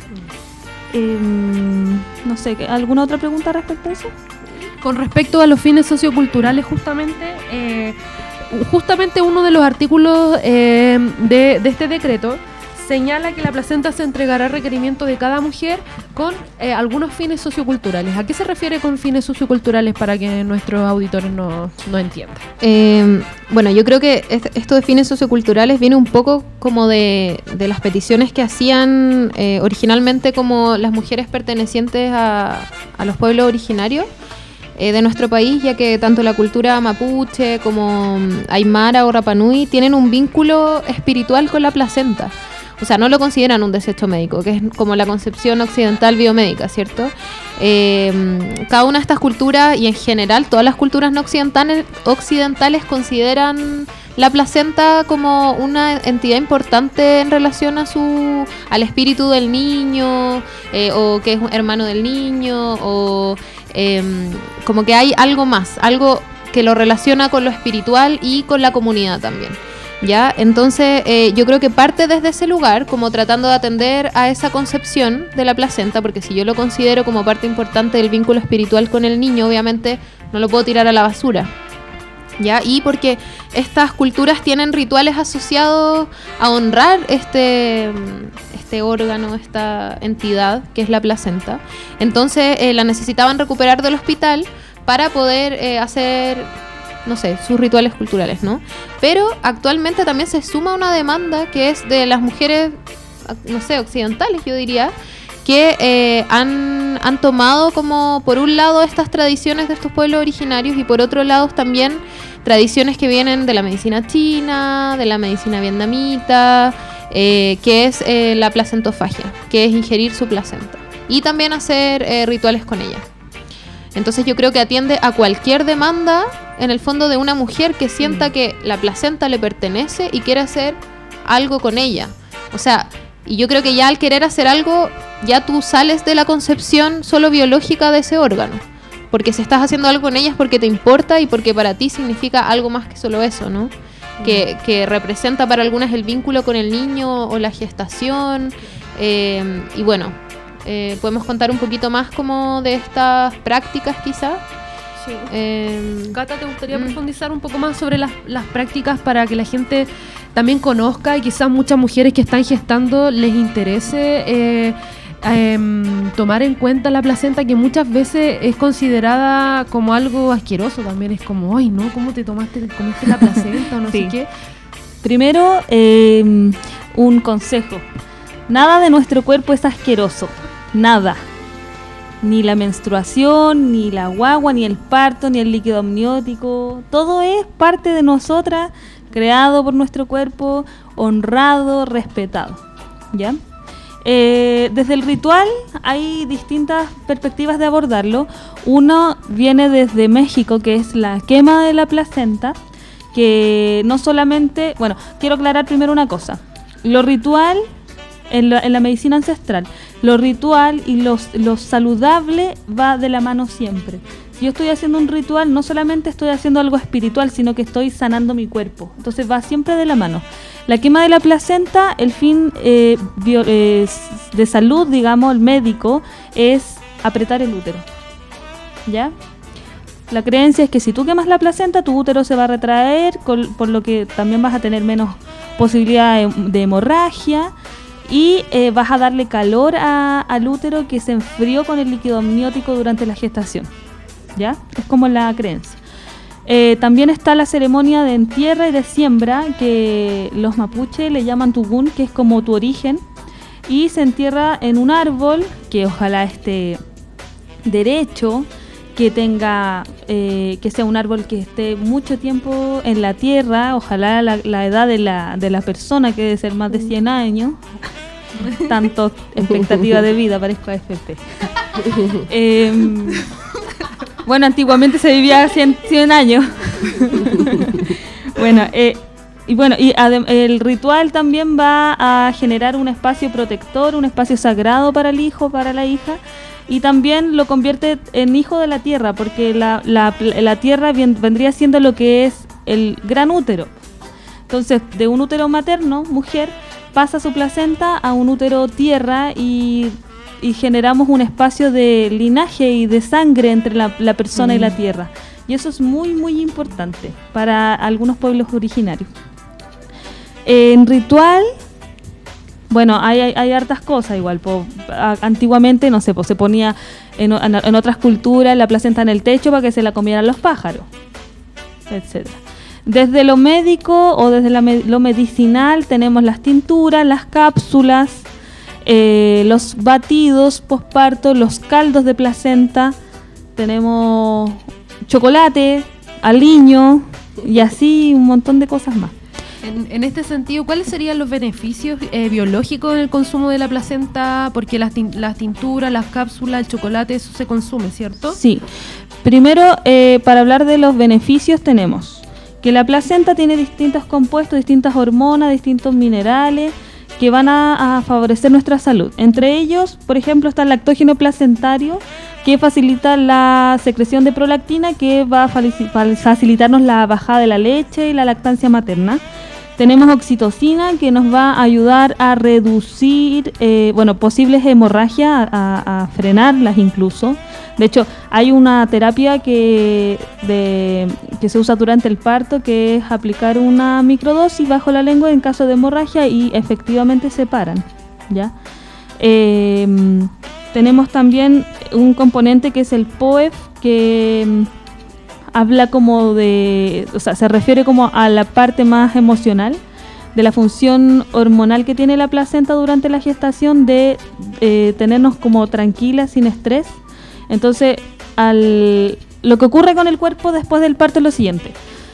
Eh, no sé, ¿alguna otra pregunta respecto a eso? Con respecto a los fines socioculturales, justamente, eh, justamente uno de los artículos eh, de, de este decreto señala que la placenta se entregará a requerimiento de cada mujer con eh, algunos fines socioculturales. ¿A qué se refiere con fines socioculturales para que nuestros auditores no, no entiendan? Eh, bueno, yo creo que est- esto de fines socioculturales viene un poco como de, de las peticiones que hacían eh, originalmente como las mujeres pertenecientes a, a los pueblos originarios eh, de nuestro país, ya que tanto la cultura mapuche como aymara o rapanui tienen un vínculo espiritual con la placenta. O sea, no lo consideran un desecho médico, que es como la concepción occidental biomédica, ¿cierto? Eh, cada una de estas culturas, y en general todas las culturas no occidentales, occidentales consideran la placenta como una entidad importante en relación a su al espíritu del niño, eh, o que es un hermano del niño, o eh, como que hay algo más, algo que lo relaciona con lo espiritual y con la comunidad también. ¿Ya? Entonces eh, yo creo que parte desde ese lugar, como tratando de atender a esa concepción de la placenta, porque si yo lo considero como parte importante del vínculo espiritual con el niño, obviamente no lo puedo tirar a la basura, ¿ya? Y porque estas culturas tienen rituales asociados a honrar este, este órgano, esta entidad que es la placenta. Entonces eh, la necesitaban recuperar del hospital para poder eh, hacer, no sé, sus rituales culturales, ¿no? Pero actualmente también se suma una demanda que es de las mujeres, no sé, occidentales, yo diría, que eh, han, han tomado como, por un lado, estas tradiciones de estos pueblos originarios y por otro lado también tradiciones que vienen de la medicina china, de la medicina vietnamita, eh, que es eh, la placentofagia, que es ingerir su placenta y también hacer eh, rituales con ella. Entonces yo creo que atiende a cualquier demanda, en el fondo, de una mujer que sienta que la placenta le pertenece y quiere hacer algo con ella. O sea, y yo creo que ya al querer hacer algo, ya tú sales de la concepción solo biológica de ese órgano. Porque si estás haciendo algo con ella es porque te importa y porque para ti significa algo más que solo eso, ¿no? Que, que representa para algunas el vínculo con el niño o la gestación. Eh, y bueno... Eh, podemos contar un poquito más como de estas prácticas quizás. Sí. Eh, Cata, ¿te gustaría mm. profundizar un poco más sobre las, las prácticas para que la gente también conozca y quizás muchas mujeres que están gestando les interese eh, eh, tomar en cuenta la placenta, que muchas veces es considerada como algo asqueroso también? Es como, ay, no, ¿cómo te tomaste, comiste la placenta o no Sí. sé qué? Primero, eh, un consejo. Nada de nuestro cuerpo es asqueroso. Nada. Ni la menstruación, ni la guagua, ni el parto, ni el líquido amniótico. Todo es parte de nosotras, creado por nuestro cuerpo, honrado, respetado. ¿Ya? Eh, desde el ritual hay distintas perspectivas de abordarlo. Uno viene desde México, que es la quema de la placenta, que no solamente... Bueno, quiero aclarar primero una cosa. Lo ritual... En la, en la medicina ancestral, lo ritual y los, lo saludable va de la mano siempre. Si yo estoy haciendo un ritual, no solamente estoy haciendo algo espiritual, sino que estoy sanando mi cuerpo. Entonces va siempre de la mano. La quema de la placenta, el fin eh, bio, eh, de salud, digamos, el médico, es apretar el útero, ¿ya? La creencia es que si tú quemas la placenta, tu útero se va a retraer, con, por lo que también vas a tener menos posibilidad de, de hemorragia y eh, vas a darle calor a, al útero que se enfrió con el líquido amniótico durante la gestación, ¿ya? Es como la creencia. Eh, también está la ceremonia de entierro y de siembra, que los mapuches le llaman tugún, que es como tu origen, y se entierra en un árbol que ojalá esté derecho, que tenga eh, que sea un árbol que esté mucho tiempo en la tierra, ojalá la, la edad de la, de la persona que debe ser más de cien años, tanto expectativa de vida, parezco A F P. eh, bueno, antiguamente se vivía cien, cien años. bueno, eh, y bueno, y el ritual también va a generar un espacio protector, un espacio sagrado para el hijo, para la hija, y también lo convierte en hijo de la tierra, porque la, la, la tierra bien, vendría siendo lo que es el gran útero. Entonces, de un útero materno, mujer, pasa su placenta a un útero tierra y, y generamos un espacio de linaje y de sangre entre la, la persona mm. y la tierra. Y eso es muy, muy importante para algunos pueblos originarios. En ritual... Bueno, hay, hay, hay hartas cosas igual. Po, a, antiguamente, no sé, po, se ponía en, en, en otras culturas la placenta en el techo para que se la comieran los pájaros, etcétera. Desde lo médico o desde la, lo medicinal tenemos las tinturas, las cápsulas, eh, los batidos posparto, los caldos de placenta, tenemos chocolate, aliño y así un montón de cosas más. En, en este sentido, ¿cuáles serían los beneficios eh, biológicos del consumo de la placenta? Porque las, tin, las tinturas, las cápsulas, el chocolate, eso se consume, ¿cierto? Sí. Primero, eh, para hablar de los beneficios, tenemos que la placenta tiene distintos compuestos, distintas hormonas, distintos minerales que van a, a favorecer nuestra salud. Entre ellos, por ejemplo, está el lactógeno placentario, que facilita la secreción de prolactina, que va a facilitarnos la bajada de la leche y la lactancia materna. Tenemos oxitocina, que nos va a ayudar a reducir eh, bueno, posibles hemorragias, a, a frenarlas incluso. De hecho, hay una terapia que, de, que se usa durante el parto, que es aplicar una microdosis bajo la lengua en caso de hemorragia y efectivamente se paran, ¿ya? Eh, tenemos también un componente que es el P O E F, que habla como de, o sea, se refiere como a la parte más emocional de la función hormonal que tiene la placenta durante la gestación, de eh, tenernos como tranquilas, sin estrés. Entonces, al, lo que ocurre con el cuerpo después del parto es lo siguiente.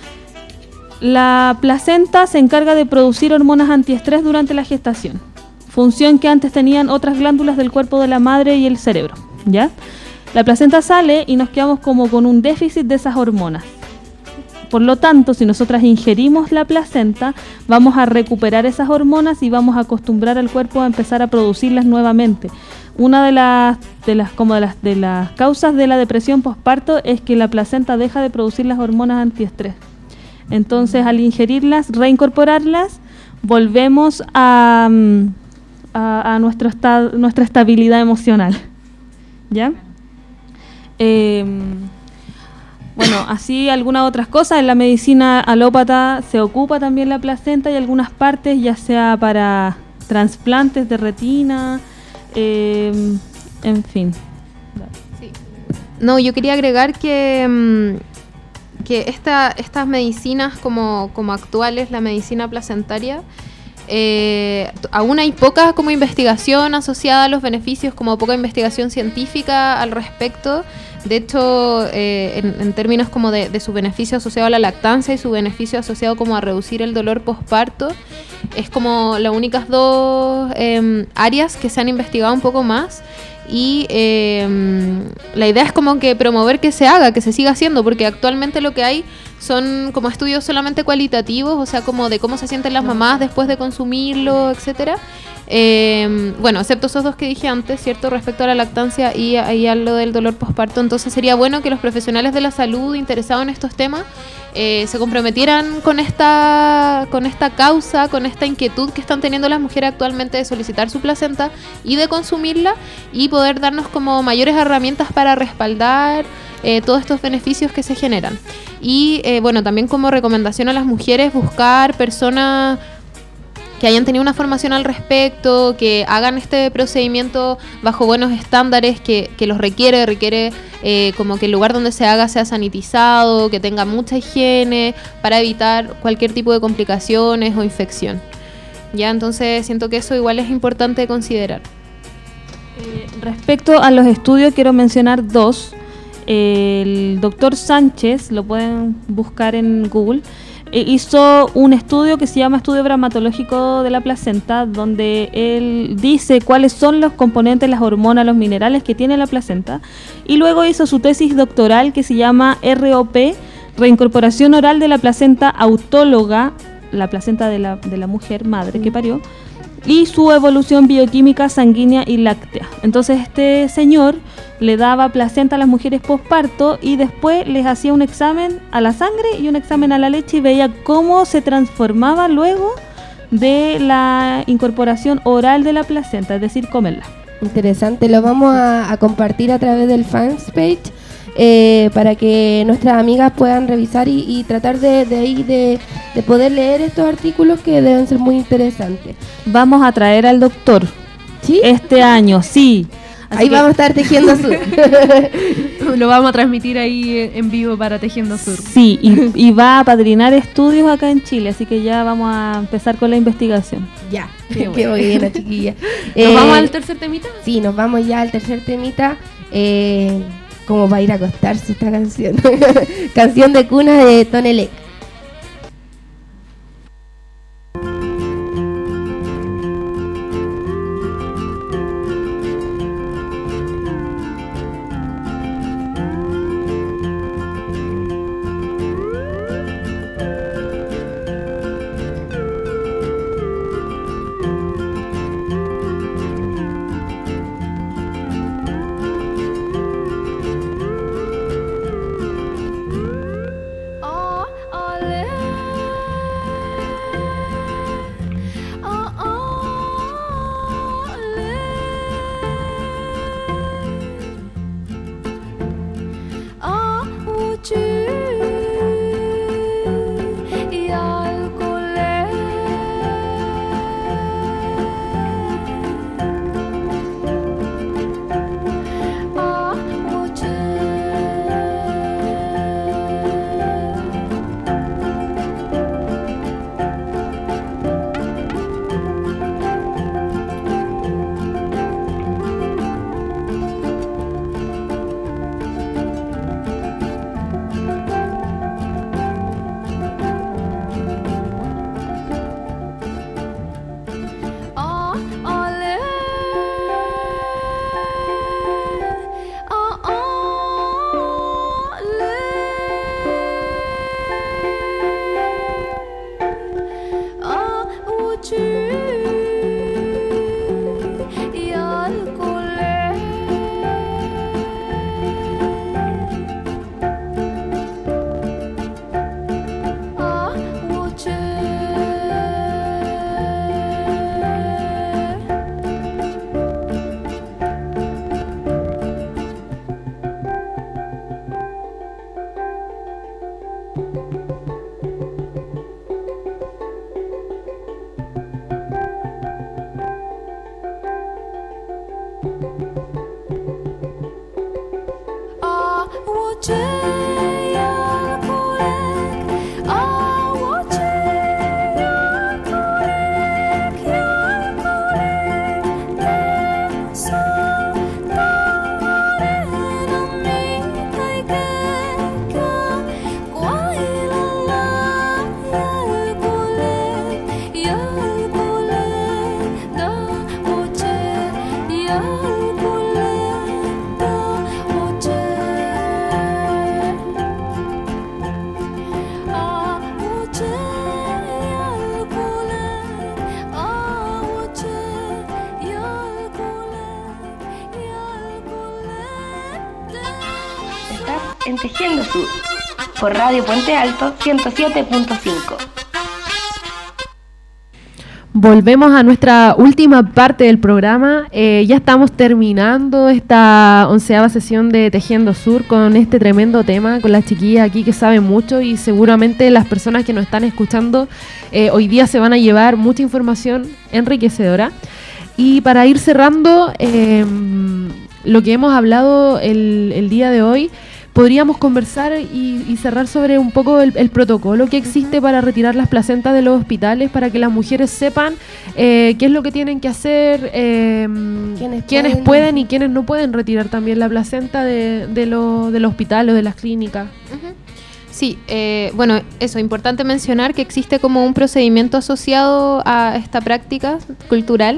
La placenta se encarga de producir hormonas antiestrés durante la gestación, función que antes tenían otras glándulas del cuerpo de la madre y el cerebro, ¿ya? La placenta sale y nos quedamos como con un déficit de esas hormonas. Por lo tanto, si nosotras ingerimos la placenta, vamos a recuperar esas hormonas y vamos a acostumbrar al cuerpo a empezar a producirlas nuevamente. Una de las, de las, como de las, de las causas de la depresión postparto es que la placenta deja de producir las hormonas antiestrés. Entonces, al ingerirlas, reincorporarlas, volvemos a, a, a nuestro esta, nuestra estabilidad emocional, ¿ya? Eh, bueno, así algunas otras cosas. En la medicina alópata se ocupa también la placenta y algunas partes, ya sea para trasplantes de retina, eh, en fin. Sí. No, yo quería agregar que, que esta, estas medicinas como, como actuales, la medicina placentaria, Eh, aún hay poca como investigación asociada a los beneficios, como poca investigación científica al respecto. De hecho, eh, en, en términos como de, de su beneficio asociado a la lactancia y su beneficio asociado como a reducir el dolor posparto, es como las únicas dos eh, áreas que se han investigado un poco más. Y eh, la idea es como que promover que se haga, que se siga haciendo, porque actualmente lo que hay son como estudios solamente cualitativos, o sea, como de cómo se sienten las mamás después de consumirlo, etcétera. Eh, bueno, excepto esos dos que dije antes, ¿cierto? Respecto a la lactancia y, y a lo del dolor posparto. Entonces sería bueno que los profesionales de la salud interesados en estos temas eh, se comprometieran con esta, con esta causa, con esta inquietud que están teniendo las mujeres actualmente de solicitar su placenta y de consumirla, y poder darnos como mayores herramientas para respaldar eh, todos estos beneficios que se generan. Y eh, bueno, también como recomendación a las mujeres, buscar personas que hayan tenido una formación al respecto, que hagan este procedimiento bajo buenos estándares, que, que los requiere, requiere eh, como que el lugar donde se haga sea sanitizado, que tenga mucha higiene, para evitar cualquier tipo de complicaciones o infección. Ya, entonces siento que eso igual es importante considerar. Eh, respecto a los estudios, quiero mencionar dos. El doctor Sánchez, lo pueden buscar en Google, hizo un estudio que se llama Estudio Bromatológico de la Placenta, donde él dice cuáles son los componentes, las hormonas, los minerales que tiene la placenta, y luego hizo su tesis doctoral que se llama R O P, Reincorporación Oral de la Placenta Autóloga, la placenta de la, de la mujer madre que parió, y su evolución bioquímica sanguínea y láctea. Entonces este señor le daba placenta a las mujeres posparto y después les hacía un examen a la sangre y un examen a la leche y veía cómo se transformaba luego de la incorporación oral de la placenta, es decir, comerla. Interesante, lo vamos a, a compartir a través del fanpage eh, para que nuestras amigas puedan revisar y, y tratar de, de, ahí de, de poder leer estos artículos que deben ser muy interesantes. Vamos a traer al doctor. ¿Sí? Este año, sí. Así ahí que vamos a estar Tejiendo Sur. Lo vamos a transmitir ahí en vivo para Tejiendo Sur. Sí, y, y va a padrinar estudios acá en Chile, así que ya vamos a empezar con la investigación. Ya, qué qué buena, chiquilla. ¿Nos eh, vamos al tercer temita? Sí, nos vamos ya al tercer temita. Eh, como va a ir a acostarse esta canción. Canción de cuna de Tonelec. Oh, oh. en Tejiendo Sur, por Radio Puente Alto ciento siete punto cinco. Volvemos a nuestra última parte del programa. Eh, ya estamos terminando esta onceava sesión de Tejiendo Sur con este tremendo tema, con las chiquillas aquí que saben mucho y seguramente las personas que nos están escuchando eh, hoy día se van a llevar mucha información enriquecedora. Y para ir cerrando eh, lo que hemos hablado el, el día de hoy, podríamos conversar y, y cerrar sobre un poco el, el protocolo que existe para retirar las placentas de los hospitales, para que las mujeres sepan eh, qué es lo que tienen que hacer, eh, ¿Quiénes quiénes pueden? pueden y quiénes no pueden retirar también la placenta de, de lo, del hospital o de las clínicas. Ujú. Sí, eh, bueno, eso, importante mencionar que existe como un procedimiento asociado a esta práctica cultural.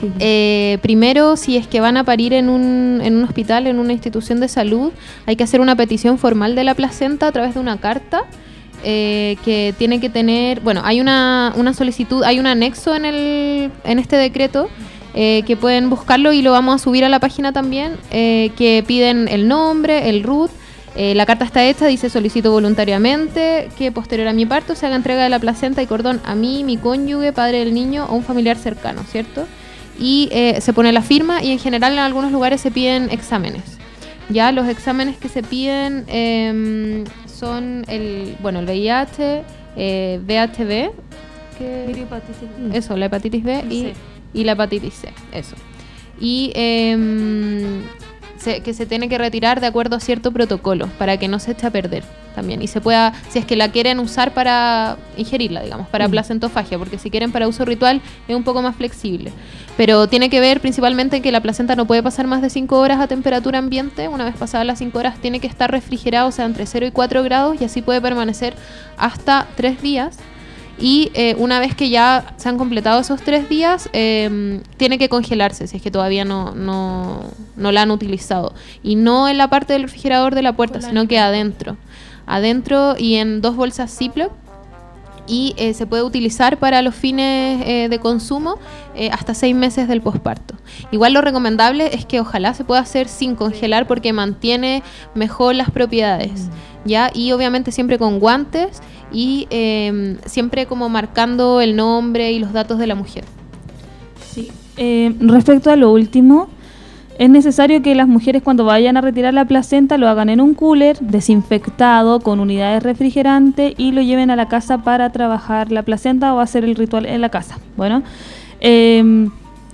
Eh, primero, si es que van a parir en un, en un hospital, en una institución de salud, hay que hacer una petición formal de la placenta a través de una carta eh, que tiene que tener, bueno, hay una, una solicitud, hay un anexo en, el, en este decreto eh, que pueden buscarlo y lo vamos a subir a la página también, eh, que piden el nombre, el R U T. Eh, la carta está hecha, dice: solicito voluntariamente que posterior a mi parto se haga entrega de la placenta y cordón a mí, mi cónyuge, padre del niño o un familiar cercano, ¿cierto? Y eh, se pone la firma y en general en algunos lugares se piden exámenes. Ya los exámenes que se piden eh, son el, bueno, el V I H, eh, V H V, que, eso, la hepatitis B y, Sí. y la hepatitis C, eso. Y eh, se, que se tiene que retirar de acuerdo a cierto protocolo para que no se eche a perder también y se pueda, si es que la quieren usar para ingerirla, digamos, para Mm. placentofagia, porque si quieren para uso ritual es un poco más flexible. Pero tiene que ver principalmente que la placenta no puede pasar más de cinco horas a temperatura ambiente. Una vez pasadas las cinco horas tiene que estar refrigerado, o sea, entre cero y cuatro grados, y así puede permanecer hasta tres días. Y eh, una vez que ya se han completado esos tres días, eh, tiene que congelarse si es que todavía no, no, no la han utilizado. Y no en la parte del refrigerador de la puerta, sino que adentro. Adentro y en dos bolsas Ziploc. Y eh, se puede utilizar para los fines eh, de consumo eh, hasta seis meses del posparto. Igual lo recomendable es que ojalá se pueda hacer sin congelar porque mantiene mejor las propiedades, ¿ya? Y obviamente siempre con guantes y eh, siempre como marcando el nombre y los datos de la mujer. Sí. Eh, respecto a lo último, es necesario que las mujeres cuando vayan a retirar la placenta lo hagan en un cooler desinfectado con unidades refrigerantes y lo lleven a la casa para trabajar la placenta o hacer el ritual en la casa. Bueno, eh,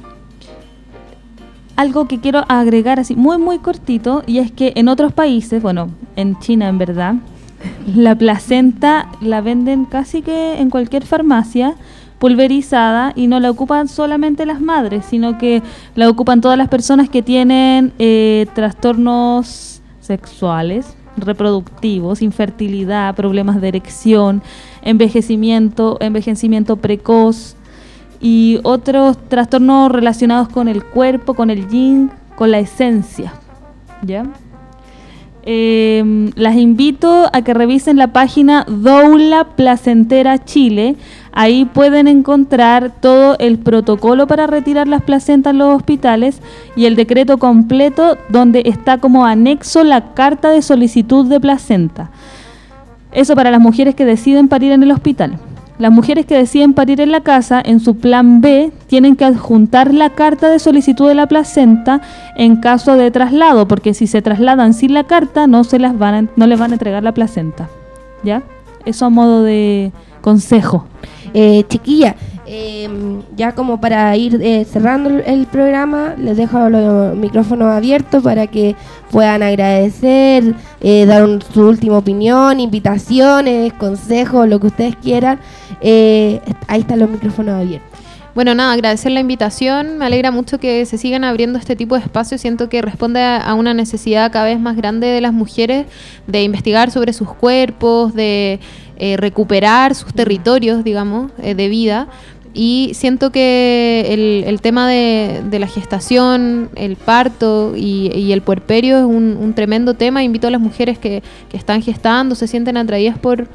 algo que quiero agregar así muy muy cortito, y es que en otros países, bueno, en China en verdad, la placenta la venden casi que en cualquier farmacia pulverizada y no la ocupan solamente las madres, sino que la ocupan todas las personas que tienen eh, trastornos sexuales, reproductivos, infertilidad, problemas de erección, envejecimiento, envejecimiento precoz y otros trastornos relacionados con el cuerpo, con el yin, con la esencia, ¿ya? Eh, las invito a que revisen la página Doula Placentera Chile. Ahí pueden encontrar todo el protocolo para retirar las placentas en los hospitales y el decreto completo donde está como anexo la carta de solicitud de placenta. Eso para las mujeres que deciden parir en el hospital. Las mujeres que deciden parir en la casa, en su plan B, tienen que adjuntar la carta de solicitud de la placenta en caso de traslado, porque si se trasladan sin la carta no se las van a, no les van a entregar la placenta. ¿Ya? Eso a modo de consejo. Eh, chiquilla, eh, ya como para ir eh, cerrando el, el programa, les dejo los micrófonos abiertos para que puedan agradecer, eh, dar un- su última opinión, invitaciones, consejos, lo que ustedes quieran. Eh, ahí están los micrófonos abiertos. Bueno, nada, agradecer la invitación. Me alegra mucho que se sigan abriendo este tipo de espacios. Siento que responde a, a una necesidad cada vez más grande de las mujeres de investigar sobre sus cuerpos, de eh, recuperar sus territorios, digamos, eh, de vida. Y siento que el, el tema de, de la gestación, el parto y, y el puerperio es un, un tremendo tema. Invito a las mujeres que, que están gestando, se sienten atraídas por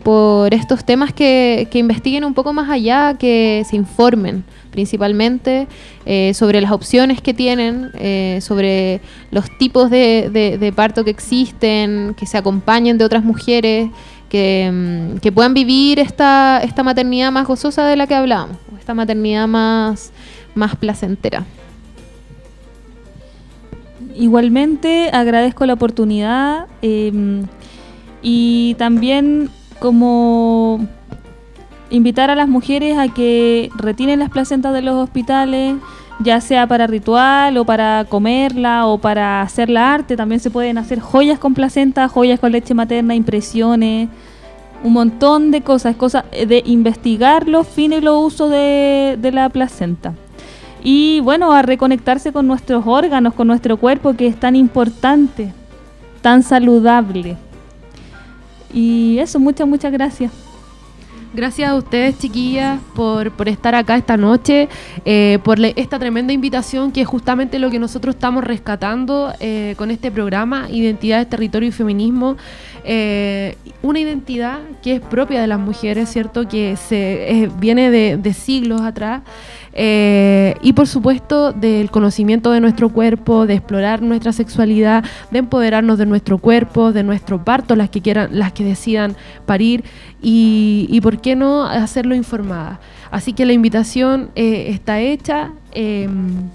por estos temas que, que investiguen un poco más allá, que se informen principalmente eh, sobre las opciones que tienen, eh, sobre los tipos de, de, de parto que existen, que se acompañen de otras mujeres, que, que puedan vivir esta, esta maternidad más gozosa de la que hablábamos, esta maternidad más, más placentera. Igualmente agradezco la oportunidad eh, y también como invitar a las mujeres a que retiren las placentas de los hospitales, ya sea para ritual o para comerla o para hacerla arte. También se pueden hacer joyas con placenta, joyas con leche materna, impresiones, un montón de cosas, cosas de investigar los fines y los usos de, de la placenta. Y bueno, a reconectarse con nuestros órganos, con nuestro cuerpo, que es tan importante, tan saludable. Y eso, muchas, muchas gracias. Gracias a ustedes, chiquillas, por, por estar acá esta noche, eh, por le, esta tremenda invitación, que es justamente lo que nosotros estamos rescatando eh, con este programa, Identidades, Territorio y Feminismo. Eh, una identidad que es propia de las mujeres, ¿cierto? Que se eh, viene de, de siglos atrás. Eh, y por supuesto del conocimiento de nuestro cuerpo, de explorar nuestra sexualidad, de empoderarnos de nuestro cuerpo, de nuestro parto, las que quieran, las que decidan parir, y, y por qué no hacerlo informada. Así que la invitación eh, está hecha. Eh,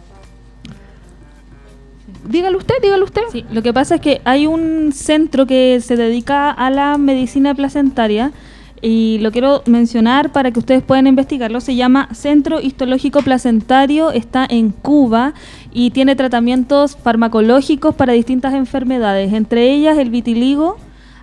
dígalo usted, dígalo usted. Sí, lo que pasa es que hay un centro que se dedica a la medicina placentaria, y lo quiero mencionar para que ustedes puedan investigarlo. Se llama Centro Histológico Placentario, está en Cuba y tiene tratamientos farmacológicos para distintas enfermedades, entre ellas el vitiligo,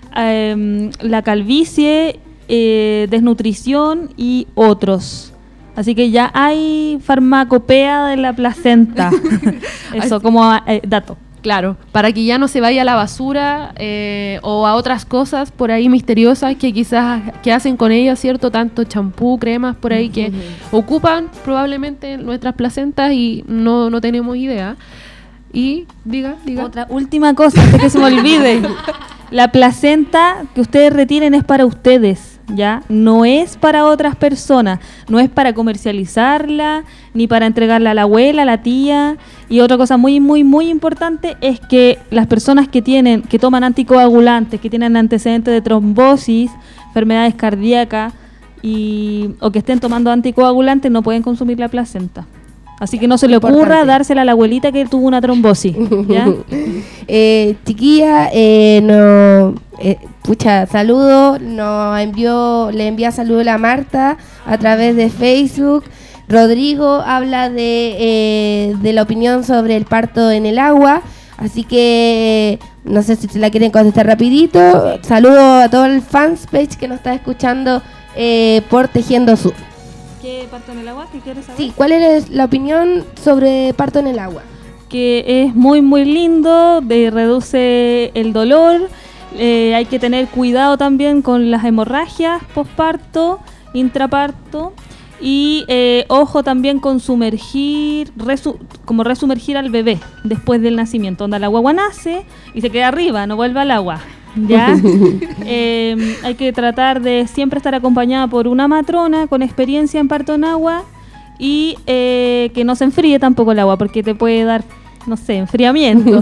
eh, la calvicie, eh, desnutrición y otros. Así que ya hay farmacopea de la placenta. Eso como eh, dato. Claro, para que ya no se vaya a la basura eh, o a otras cosas por ahí misteriosas que quizás que hacen con ellas, ¿cierto? Tanto champú, cremas por ahí que uh-huh. ocupan probablemente nuestras placentas y no, no tenemos idea. Y diga, diga. Otra última cosa, antes que se me olvide. La placenta que ustedes retiren es para ustedes, ¿ya? No es para otras personas, no es para comercializarla, ni para entregarla a la abuela, a la tía. Y otra cosa muy, muy, muy importante es que las personas que tienen, que toman anticoagulantes, que tienen antecedentes de trombosis, enfermedades cardíacas, y, o que estén tomando anticoagulantes, no pueden consumir la placenta. Así que no se le ocurra Importante. dársela a la abuelita que tuvo una trombosis, ¿ya? eh, chiquilla, eh, no, eh, pucha, saludo, nos envió, le envía saludo a la Marta a través de Facebook. Rodrigo habla de, eh, de la opinión sobre el parto en el agua, así que no sé si se la quieren contestar rapidito. Saludo a todo el fans page que nos está escuchando eh, por Tejiendo Sur. ¿Qué parto en el agua? ¿Qué quieres saber? Sí, ¿cuál es la opinión sobre parto en el agua? Que es muy muy lindo, de, reduce el dolor, eh, hay que tener cuidado también con las hemorragias posparto, intraparto, y eh, ojo también con sumergir, resu, como resumergir al bebé después del nacimiento, donde la guagua nace y se queda arriba, no vuelve al agua. ¿Ya? eh, hay que tratar de siempre estar acompañada por una matrona con experiencia en parto en agua y eh, que no se enfríe tampoco el agua porque te puede dar, no sé, enfriamiento.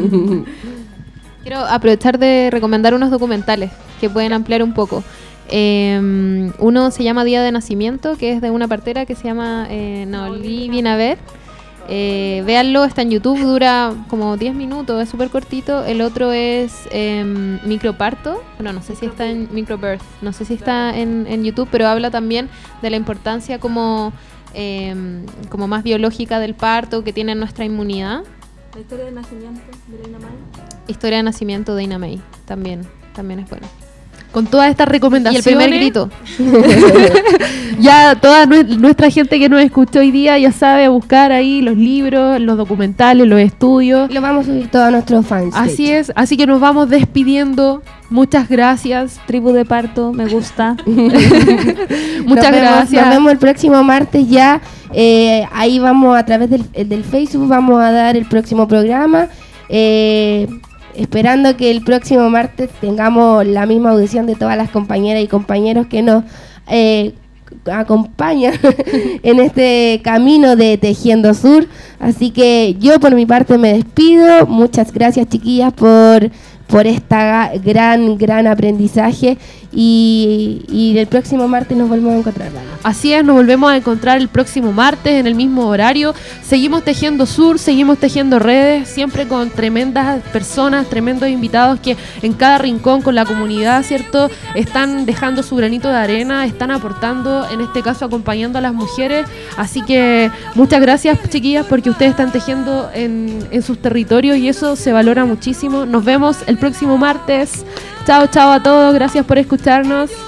Quiero aprovechar de recomendar unos documentales que pueden ampliar un poco. Eh, uno se llama Día de Nacimiento, que es de una partera que se llama eh, Naoli Binaver. Eh, véanlo, está en YouTube, dura como diez minutos, es súper cortito. El otro es eh, Microparto, bueno, no sé si está en Microbirth, no sé si está en, en YouTube, pero habla también de la importancia como, eh, como más biológica del parto que tiene nuestra inmunidad. La historia de nacimiento de Ina May. Historia de nacimiento de Ina May, también, también es bueno. Con todas estas recomendaciones. Y el primer grito. Ya toda nuestra gente que nos escuchó hoy día ya sabe buscar ahí los libros, los documentales, los estudios. Lo vamos a subir todos a nuestros fans. Así es, así que nos vamos despidiendo. Muchas gracias. Tribu de parto, me gusta. Muchas nos gracias. Vemos, nos vemos el próximo martes ya. Eh, ahí vamos a través del, del Facebook, vamos a dar el próximo programa. Eh, esperando que el próximo martes tengamos la misma audición de todas las compañeras y compañeros que nos eh, acompañan en este camino de Tejiendo Sur. Así que yo por mi parte me despido. Muchas gracias, chiquillas, por por esta gran, gran aprendizaje y, y el próximo martes nos volvemos a encontrar. ¿Vale? Así es, nos volvemos a encontrar el próximo martes en el mismo horario. Seguimos tejiendo Sur, seguimos tejiendo redes, siempre con tremendas personas, tremendos invitados que en cada rincón con la comunidad, ¿cierto? Están dejando su granito de arena, están aportando, en este caso acompañando a las mujeres. Así que muchas gracias, chiquillas, porque ustedes están tejiendo en, en sus territorios y eso se valora muchísimo. Nos vemos el próximo martes. Chao, chao a todos. Gracias por escucharnos.